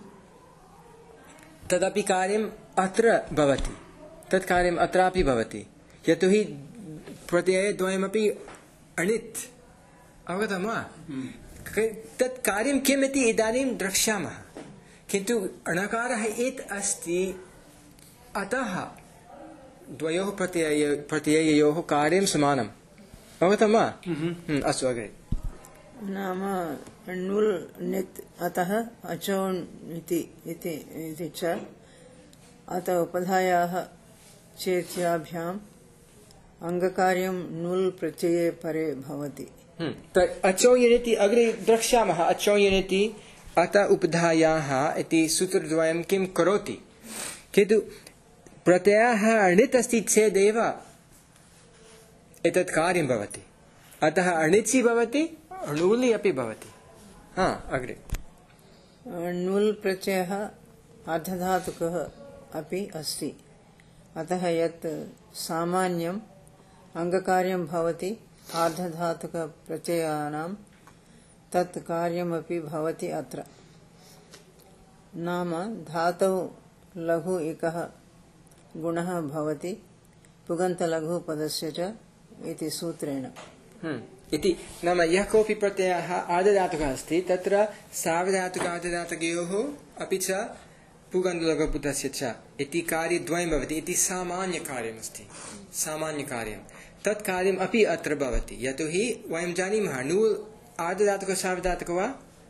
Speaker 1: तदपि कार्यम् अत्र भवति तत् कार्यम् अत्रापि भवति यतोहि प्रत्ययद्वयमपि अणित् अवगतं वा तत् कार्यं किम् इति इदानीं द्रक्ष्यामः किन्तु अणकारः इत् अस्ति अतः द्वयोः प्रत्यय प्रत्यययोः कार्यं समानम् अवगतं वा हम्म, अस्तु अग्रे
Speaker 8: नाम नुल् नित् अतः अचोन् इति इति इति च अत उपधायाः चेत्याभ्याम् अङ्गकार्यं नुल् प्रत्यये परे भवति।
Speaker 1: अचोयनिति अग्रे द्रक्ष्यामः। अचोयनिति अत उपधायाः इति सूत्रद्वयं किं करोति, किन्तु प्रत्ययः अणित् अस्ति चेदेव एतत् कार्यं भवति। अतः अणिचि भवति, णुलि अपि भवति। हा अग्रे
Speaker 8: नुल् प्रत्ययः अर्धधातुकः अपि अस्ति। अतः यत् सामान्यम् अङ्गकार्यं भवति आर्धधातुकप्रत्ययानां तत् कार्यमपि भवति अत्र। नाम धातौ लघु एकः गुणः भवति पुगन्तलघुपदस्य च इति सूत्रेण।
Speaker 1: इति नाम यः कोऽपि प्रत्ययः आर्धधातुकः अस्ति तत्र सार्वधातुक आर्धधातुकयोः अपि च पुगन्तलघुपदस्य च इति कार्यद्वयं भवति। इति सामान्यकार्यमस्ति। सामान्यकार्यं तत् कार्यम् अपि अत्र भवति। यतोहि वयं जानीमः नुल् आर्धधातुकः सार्वधातुकः वा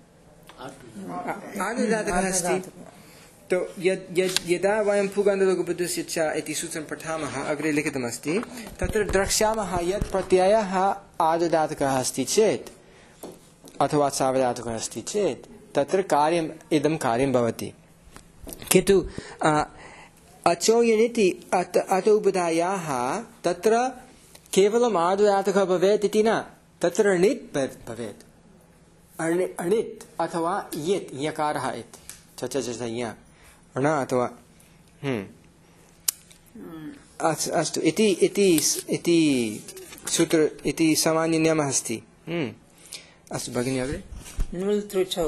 Speaker 1: आर्धधातुकः अस्ति। तो यद् यद् यदा वयं पुगन्तलघुपदस्य च इति सूत्रं पठामः, अग्रे लिखितमस्ति, तत्र द्रक्ष्यामः यत् प्रत्ययः आर्धधातुकः अस्ति चेत् अथवा सार्वधातुकः अस्ति चेत् तत्र कार्यम् इदं कार्यं भवति। किन्तु अचोयनिति अत अत उपधायाः तत्र केवलम् आर्धधातुकः भवेत् इति न, तत्र णित् भवेत्। अणित् अथवा यत् यकारः इति च च च य न अथवा अस्तु इति इति इति सूत्र इति सामान्य नियमः अस्ति। अस्तु भगिनी अग्रे।
Speaker 8: नुल् तृचौ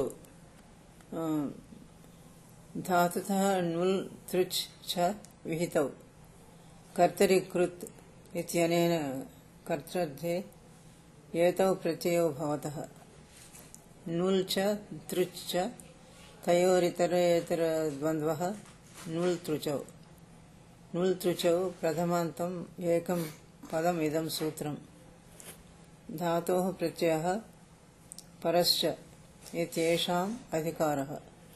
Speaker 8: धातुतः नुल् तृच् च विहितौ कर्तरि कृत् इत्यनेन कर्तृर्थे एतौ प्रत्ययौ भवतः। नुल् च तृच् च तयोरितरेतरद्वन्द्वः नुल् तृचौ। नुल् तृचौ प्रथमान्तम् एकं पदम् इदं सूत्रम्। धातोः प्रत्ययः परश्च इत्येषाम् अधिकारः।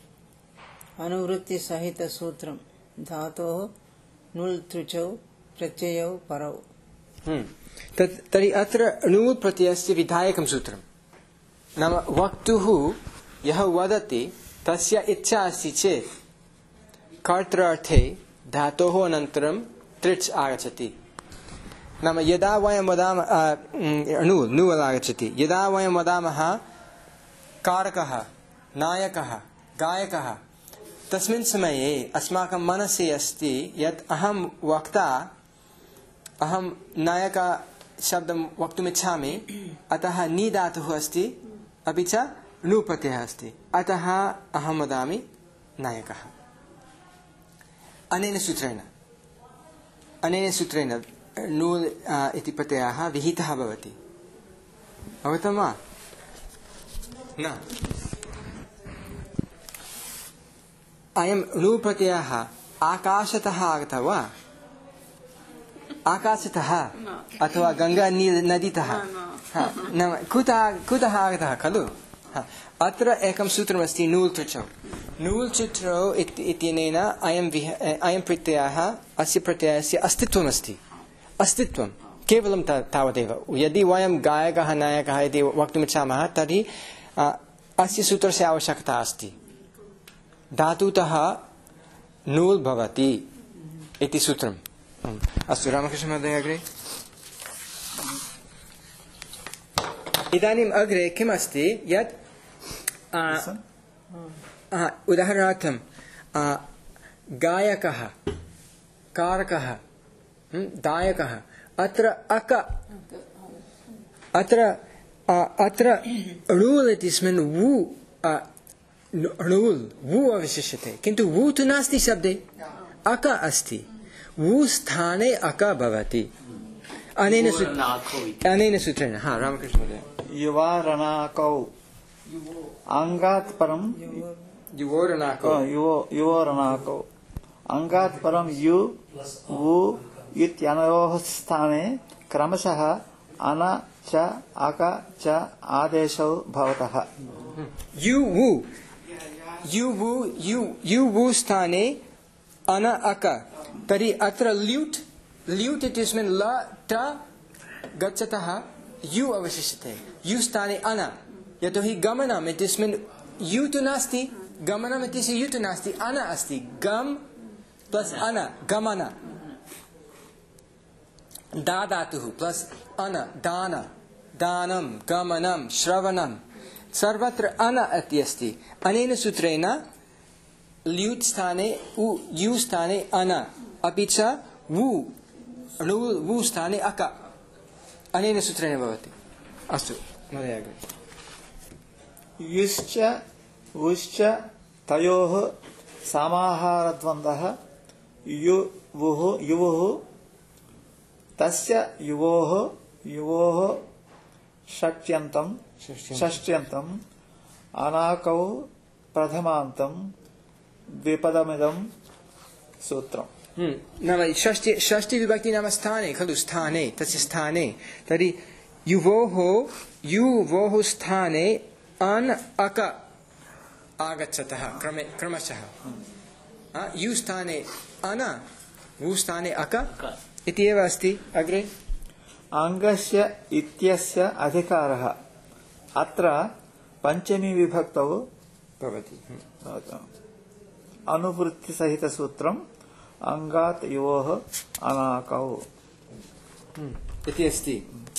Speaker 8: अनुवृत्तिसहितसूत्रम्। धातोः नुल् तृचौ प्रत्ययौ परौ।
Speaker 1: तर्हि अत्र णुल् प्रत्ययस्य विधायकं सूत्रम्। नाम वक्तुः यः वदति तस्य इच्छा अस्ति चेत् कर्तृर्थे धातोः अनन्तरं तृच् आगच्छति। नाम यदा वयं वदामः णुल् णुल् आगच्छति, यदा वयं वदामः कारकः, नायकः, गायकः, तस्मिन् समये अस्माकं मनसि अस्ति यत् अहं वक्ता, अहं नायकशब्दं वक्तुमिच्छामि, अतः नि धातुः अस्ति अपि च णु प्रत्ययः अस्ति, अतः अहं वदामि नायकः। अनेन सूत्रेण अनेन सूत्रेण णुल् इति प्रत्ययः विहितः भवति। अवगतं वा? न अयं णु प्रत्ययः आकाशतः आगतः वा? आकाशतः अथवा गङ्गा नदीतः? नाम कुतः कुतः आगतः खलु? अत्र एकं सूत्रमस्ति नुल् तृचौ। नुल् तृचौ इत्यनेन अयं अयं प्रत्ययः अस्य प्रत्ययस्य अस्तित्वमस्ति। अस्तित्वं केवलं तावदेव। यदि वयं गायकः नायकः इति वक्तुमिच्छामः तर्हि अस्य सूत्रस्य आवश्यकता अस्ति। धातुतः नुल् भवति इति सूत्रम्। अस्तु रामकृष्णमहोदय अग्रे। इदानीम् अग्रे किम् अस्ति यत् उदाहरणार्थं गायकः, कारकः, दायकः, अत्र अक अत्र अत्र णुल् इत्यस्मिन् वु णुल् वु अवशिष्यते, किन्तु वु तु नास्ति शब्दे, अक अस्ति। वु स्थाने अक भवति। अनेन अनेन सूत्रेण हा रामकृष्णमहोदय।
Speaker 3: युवारणाकौ अङ्गात् परं
Speaker 1: युवोरणाकौ
Speaker 3: युवोरणाकौ अङ्गात् परं यु वु इत्यनयोः स्थाने क्रमशः अन
Speaker 9: च अक च आदेशौ भवतः
Speaker 1: यु वु यु वु यु यु वु स्थाने अन अक तर्हि अत्र ल्यूट् ल्यूट् इत्यस्मिन् ल ट गच्छतः यु अवशिष्यते यु स्थाने अन यतोहि गमनम् इत्यस्मिन् यु तु नास्ति गमनम् इत्यस्य यु तु नास्ति अन अस्ति गम प्लस अन गमन दा धातुः प्लस अन दान दानं गमनं श्रवणं सर्वत्र अन इति अस्ति अनेन सूत्रेण ल्यूट् स्थाने उ यु स्थाने अन अपि च वु णु वु स्थाने अक अनेन सूत्रेण भवति अस्तु महोदय अग्रे
Speaker 9: युश्च उश्च तयोः समाहारद्वन्द्वः युवुः युवुः तस्य युवोः युवोः षष्ट्यन्तं षष्ट्यन्तम् अनाकौ प्रथमान्तं द्विपदमिदं सूत्रम्
Speaker 1: न वै षष्टि षष्टि विभक्ति नाम स्थाने खलु स्थाने तस्य स्थाने तर्हि युवोः युवोः स्थाने अन अक आगच्छतः क्रमे क्रमशः यु स्थाने अन वु स्थाने अक इति एव अस्ति अग्रे
Speaker 9: अङ्गस्य इत्यस्य अधिकारः अत्र पञ्चमी विभक्तौ
Speaker 1: भवति
Speaker 9: अनुवृत्तिसहितसूत्रम् अङ्गात् योः अनाकौ
Speaker 1: इति अस्ति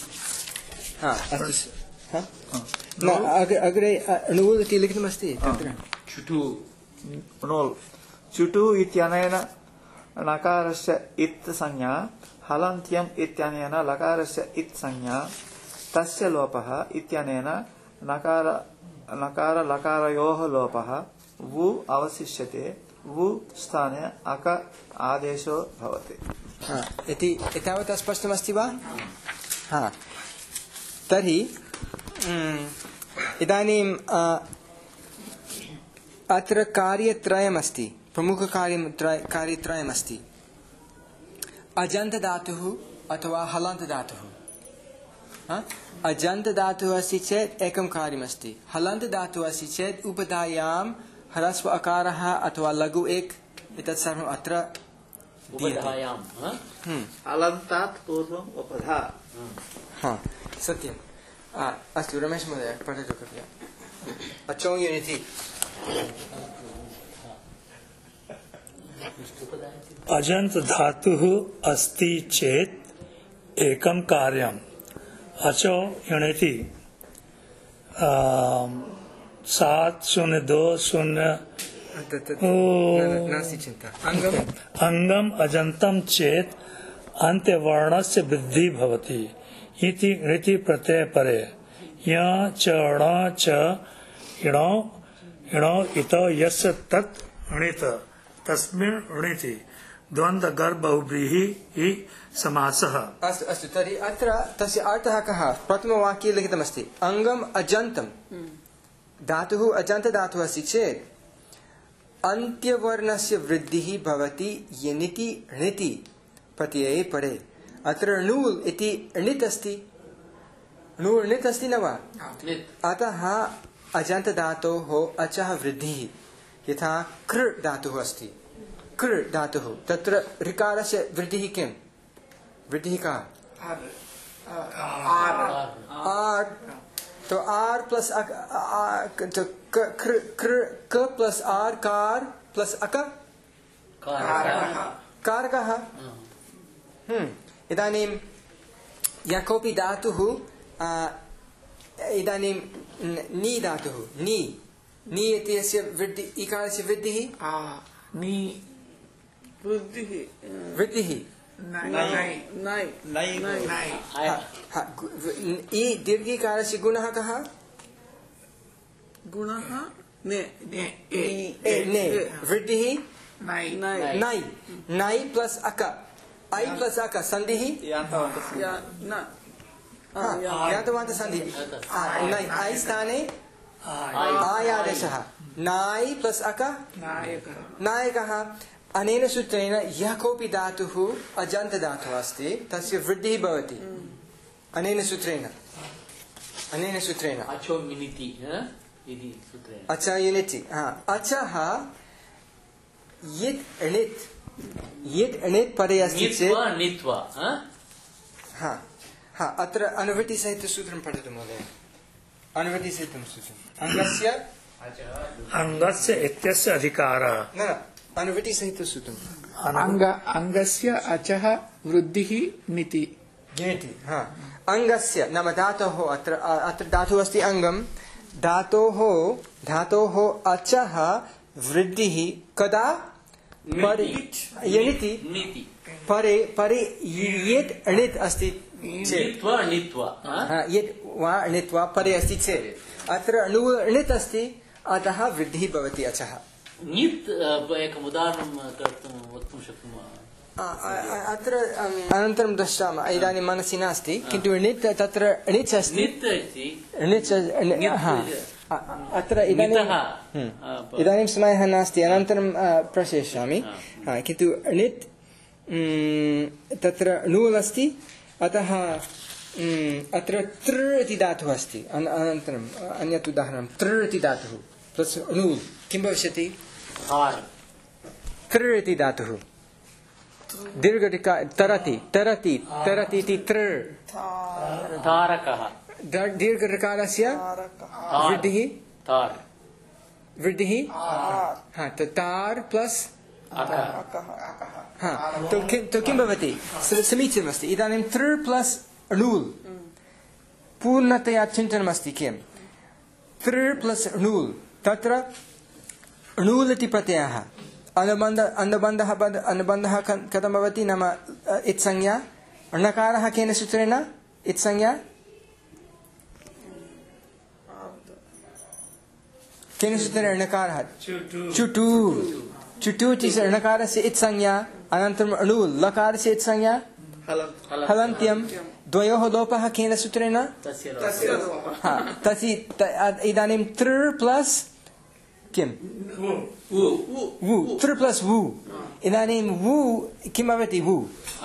Speaker 1: न अग्रे णुल् इति लिखितमस्ति तत्र
Speaker 9: चुटु णुल् चुटु इत्यनेन नकारस्य इत् संज्ञा हलन्त्यम् इत्यनेन लकारस्य इत् संज्ञा तस्य लोपः इत्यनेन नकार नकार लकारयोः लोपः वु अवशिष्यते वु स्थाने अक आदेशो भवति
Speaker 1: इति एतावत् स्पष्टमस्ति वा हा तर्हि इदानीं अत्र कार्यत्रयमस्ति प्रमुखकार्यं कार्यत्रयमस्ति अजन्तधातुः अथवा हलन्तधातुः अजन्तधातुः अस्ति चेत् एकं कार्यमस्ति हलन्तधातुः अस्ति चेत् उपधायां ह्रस्व अकारः अथवा लघु एक एतत् सर्वम् अत्र
Speaker 9: अलन्तात् पूर्वम् उपधा
Speaker 1: हा सत्यम् अस्तु रमेश महोदय पठतु कृपया अचो यूनिति
Speaker 5: अजन्त धातुः अस्ति चेत् एकं कार्यम् अचो यूनिति सात शून्य दो शून्य
Speaker 1: नास्ति चिन्ता अङ्गम्
Speaker 5: अङ्गम् अजन्तं चेत् अन्त्यवर्णस्य वृद्धिः भवति इति णिति प्रत्यय परे य च ण च इणो इणो इत यस्य तत् णित तस्मिन् णिति द्वन्द्व गर्भ बहुव्रीहि समासः
Speaker 1: अस्तु अस्तु तर्हि अत्र तस्य अर्थः कः प्रथमवाक्ये लिखितमस्ति अङ्गम् अजन्तं धातुः अजन्तधातुः अस्ति चेत् अन्त्यवर्णस्य वृद्धिः भवति यनिति णिति प्रत्यये परे अत्र णुल् इति णित् अस्ति णुल् णित् अस्ति न वा अतः अजन्तधातोः अचः वृद्धिः यथा कृ धातुः अस्ति कृ धातुः तत्र ऋकारस्य वृद्धिः किं वृद्धिः का आर् तो आर प्लस तो क प्लस आर कार प्लस अक कारकः हम्म इदानीं यः कोऽपि धातुः इदानीं नी धातुः नी नी इत्यस्य वृद्धि इकारस्य वृद्धिः
Speaker 6: नी वृद्धिः
Speaker 1: वृद्धिः ई दीर्घिकारस्य गुणः कः
Speaker 4: गुणः ने
Speaker 1: ने वृद्धिः नै नै प्लस अक ऐ प्लस अक सन्धिः ज्ञातवन्त सन्धिः नै ऐ स्थाने आयादेशः नै प्लस अक नायकः अनेन सूत्रेण यः कोऽपि धातुः अजन्तधातुः अस्ति तस्य वृद्धिः भवति अनेन सूत्रेण अनेन सूत्रेण
Speaker 2: अचो मिनिति इति सूत्रेण
Speaker 1: अच्छा युनिति हा अचः यत् अणित् यत् अणित् परे अस्ति चेत्
Speaker 2: नीत्वा नीत्वा
Speaker 1: हा हा अत्र अनुवृत्तिसहितसूत्रं पठतु महोदय अनुवृत्तिसहितं सूत्रम् अङ्गस्य
Speaker 5: अङ्गस्य इत्यस्य अधिकारः
Speaker 1: न न अनुवृत्तिसहितसूत्रम्
Speaker 6: अंग अंगस्य अचः वृद्धिः नीति
Speaker 1: गिणति हा अङ्गस्य नाम धातोः अत्र अत्र धातुः अस्ति अङ्गं धातोः धातोः अचः वृद्धिः कदा परे यणिति
Speaker 2: नीति
Speaker 1: परे परे यत् अणित् अस्ति चेत्
Speaker 2: नीत्वा नीत्वा
Speaker 1: हा यत् वा अणित्वा परे अस्ति चेत् अत्र अणु अणित् अस्ति अतः वृद्धिः भवति अचः
Speaker 2: नीत् एकम् उदाहरणं कर्तुं वक्तुं शक्नुमः
Speaker 1: अत्र अनन्तरं द्रक्ष्यामः इदानीं मनसि नास्ति किन्तु णित् तत्र णिच् अस्ति
Speaker 2: नीत् इति
Speaker 1: णिच् हा अत्र इदानीं इदानीं समयः नास्ति अनन्तरं प्रशेष्यामि किन्तु णित् तत्र णुल् अस्ति अतः अत्र तृ इति धातुः अस्ति अनन्तरम् अन्यत् उदाहरणं तृ इति धातुः प्लस् णुल् किं भविष्यति तृ इति धातुः दीर्घटिका तरति तरति तरति इति तृ
Speaker 2: तारकः
Speaker 1: दीर्घटकारस्य वृद्धिः
Speaker 2: तार्
Speaker 1: वृद्धिः हा तार् प्लस् हा तो किं तो किं भवति समीचीनमस्ति इदानीं तृ प्लस् णुल् पूर्णतया चिन्तनमस्ति किं तृ प्लस् णुल् तत्र णुल् इति प्रत्ययः अनुबन्ध अनुबन्धः अनुबन्धः कथं भवति नाम इत्संज्ञा णकारः केन सूत्रेण इत्संज्ञा केन सूत्रेण णकारः चुटु चुटु इति णकारस्य इत्संज्ञा अनन्तरम् णुल् लकारस्य इत्संज्ञा हलन्त्यं द्वयोः लोपः केन सूत्रेण हा तस्य इदानीं तृ प्लस् किं वु तृ प्लस् वु इदानीं वु किं भवति वु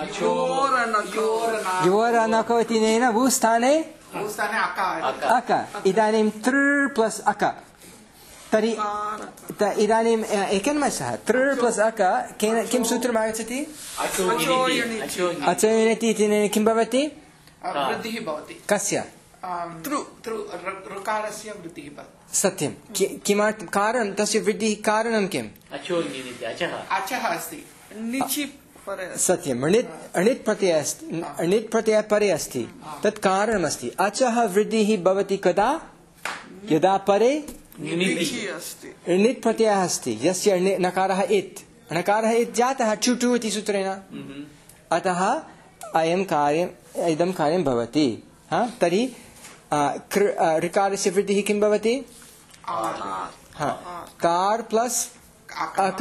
Speaker 1: योरनको इत्यनेन वु स्थाने अक इदानीं तृ प्लस् अक तर्हि इदानीम् एकन्मशः तृ प्लस् अक केन किं सूत्रम् आगच्छति अचोयनिति इत्यनेन किं भवति
Speaker 6: वृद्धिः भवति
Speaker 1: कस्य
Speaker 6: तृ तृ ऋकारस्य वृद्धिः भवति
Speaker 1: सत्यं किमर्थं कारणं तस्य वृद्धिः कारणं किम्
Speaker 6: अचः अस्ति निचि
Speaker 1: सत्यम् अणित् अणित् प्रत्ययः अस्ति अणित् प्रत्ययः परे अस्ति तत् कारणमस्ति अचः वृद्धिः भवति कदा यदा परे णित् प्रत्ययः अस्ति यस्य नकारः इत् नकारः इत् जातः चुटु इति सूत्रेण अतः अयं कार्यम् इदं कार्यं भवति हा तर्हि ऋकारस्य वृद्धिः किं भवति कार् प्लस् अक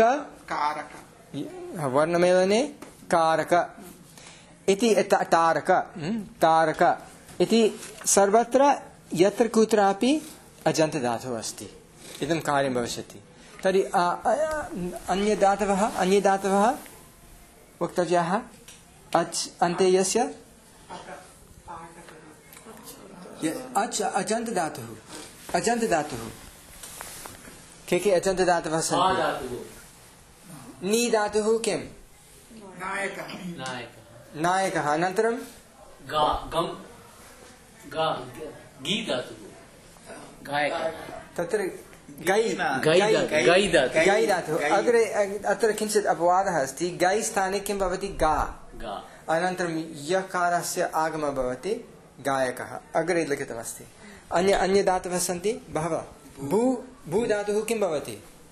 Speaker 1: वर्णमेलने कारक इति तारक तारक इति सर्वत्र यत्र कुत्रापि अजन्तधातुः अस्ति इदं कार्यं भविष्यति तर्हि अन्यदातवः अन्यदातवः वक्तव्याः अच् अन्ते यस्य अच् अजन्त धातुः अजन्त धातुः के के अजन्त धातवः सन्ति नी धातुः किं नायकः अनन्तरं तत्र गै गै धातुः अग्रे अत्र किञ्चित् अपवादः अस्ति गै स्थाने किं भवति गा अनन्तरं यकारस्य आगमः भवति गायकः अग्रे लिखितमस्ति अन्य अन्य धातवः सन्ति बहवः भू भू धातुः किं भवति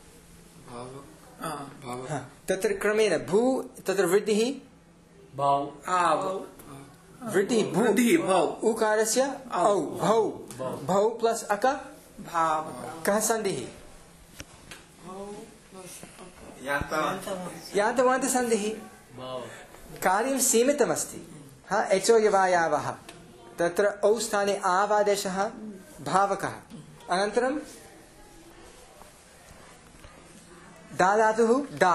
Speaker 1: तत्र क्रमेण भू तत्र वृद्धिः वृद्धिः भू उकारस्य औ भौ भौ प्लस् अक कः सन्धिः यान्तवान्त सन्धिः कार्यं सीमितमस्ति हा एचो यवायावः तत्र औ स्थाने आवादेशः भावकः अनन्तरं दा धातुः दा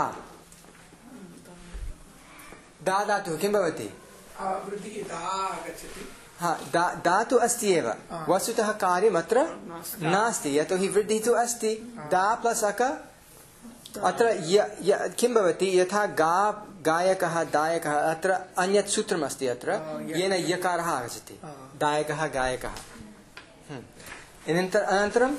Speaker 1: दा धातुः किं भवति हा दा- धातु अस्ति एव वस्तुतः कार्यम् अत्र नास्ति यतोहि वृद्धिः तु अस्ति दा प्लस् अक अत्र य- य- किं भवति यथा गा गायकः दायकः अत्र अन्यत् सूत्रमस्ति अत्र येन यकारः आगच्छति दायकः गायकः हम्म। अनन्तर- अनन्तरं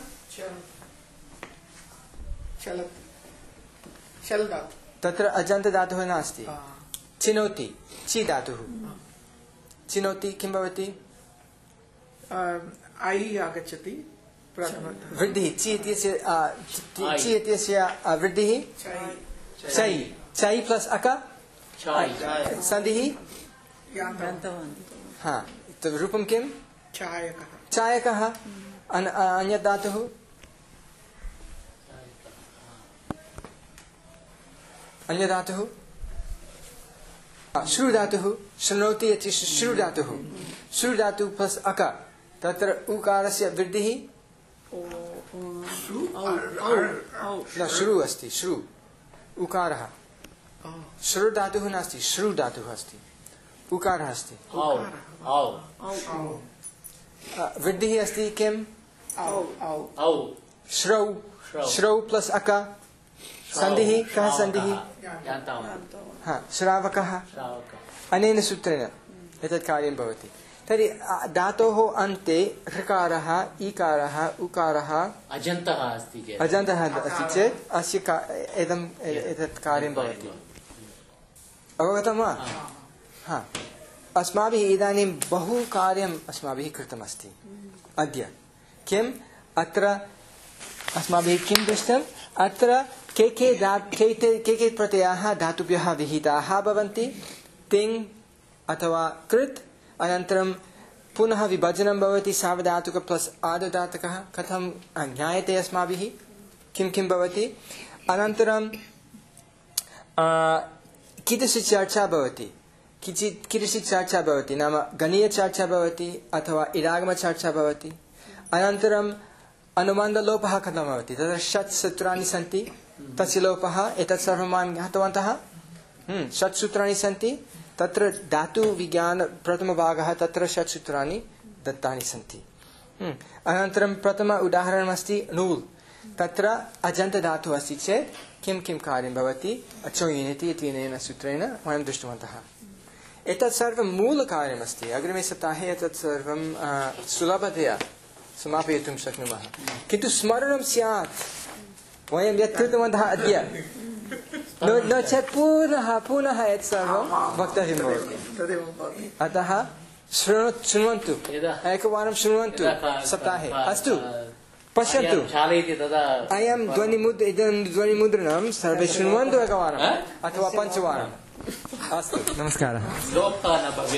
Speaker 1: तत्र अजन्तधातुः नास्ति चिनोति ची धातुः चिनोति किं भवति
Speaker 6: ऐ आगच्छति प्रथमतः
Speaker 1: वृद्धिः ची इत्यस्य आ, ची- ची इत्यस्य आ, वृद्धिः चै चै प्लस् अक सन्धिः हा तो रूपं किं
Speaker 6: चायकः
Speaker 1: चायकः अन- अन्यत् धातुः अन्य धातुः श्रु धातुः शृणोति इति श्रु धातुः श्रु धातुः प्लस् अक तत्र उकारस्य वृद्धिः न श्रु अस्ति श्रु उकारः श्रु धातुः नास्ति श्रु धातुः अस्ति उकारः अस्ति वृद्धिः अस्ति किं श्रौ श्रौ प्लस् अक सन्धिः कः सन्धिः हा श्रावकः अनेन सूत्रेण एतत् कार्यं भवति तर्हि धातोः अन्ते ऋकारः ईकारः उकारः
Speaker 2: अजन्तः अस्ति चेत्
Speaker 1: अजन्तः अस्ति चेत् अस्य का- एदम् एतत् कार्यं भवति अवगतं वा हा अस्माभिः इदानीं बहु कार्यम् अस्माभिः कृतमस्ति अद्य किम् अत्र अस्माभिः किं दृष्टम् अत्र के के धा के के के के प्रत्ययाः धातुभ्यः विहिताः भवन्ति तिङ् अथवा कृत् अनन्तरं पुनः विभजनं भवति सार्वधातुक प्लस् आर्धधातुकः कथं ज्ञायते अस्माभिः किं किं भवति अनन्तरं कीदृशी चर्चा भवति किञ्चित् कीदृशी चर्चा भवति नाम गणीयचर्चा भवति अथवा इडागमचर्चा भवति अनन्तरम् अनुबन्धलोपः कथं भवति तत्र षट् सूत्राणि सन्ति तस्य लोपः एतत् सर्वं वयं ज्ञातवन्तः हम्म, षट् सूत्राणि सन्ति तत्र धातुविज्ञान प्रथमभागः तत्र षट् सूत्राणि दत्तानि सन्ति हम्म, अनन्तरं प्रथम उदाहरणमस्ति नूल् तत्र अजन्तधातुः अस्ति चेत् किं किं कार्यं भवति अचोयिनिति इत्यनेन सूत्रेण वयं दृष्टवन्तः एतत् सर्वं मूलकार्यमस्ति अग्रिमे सप्ताहे एतत् सर्वं सुलभतया समापयितुं शक्नुमः किन्तु स्मरणं स्यात् वयं यत् कृतवन्तः अद्य न न चेत् पुनः पुनः यत् सर्वं वक्तव्यं भवति अतः शृणु शृण्वन्तु एकवारं शृण्वन्तु सप्ताहे अस्तु पश्यन्तु
Speaker 2: चालयति तदा
Speaker 1: अयं ध्वनिमुद्र इदं ध्वनिमुद्रणं सर्वे शृण्वन्तु एकवारम् अथवा पञ्चवारम् अस्तु नमस्कारः
Speaker 2: लोपः न भवेत्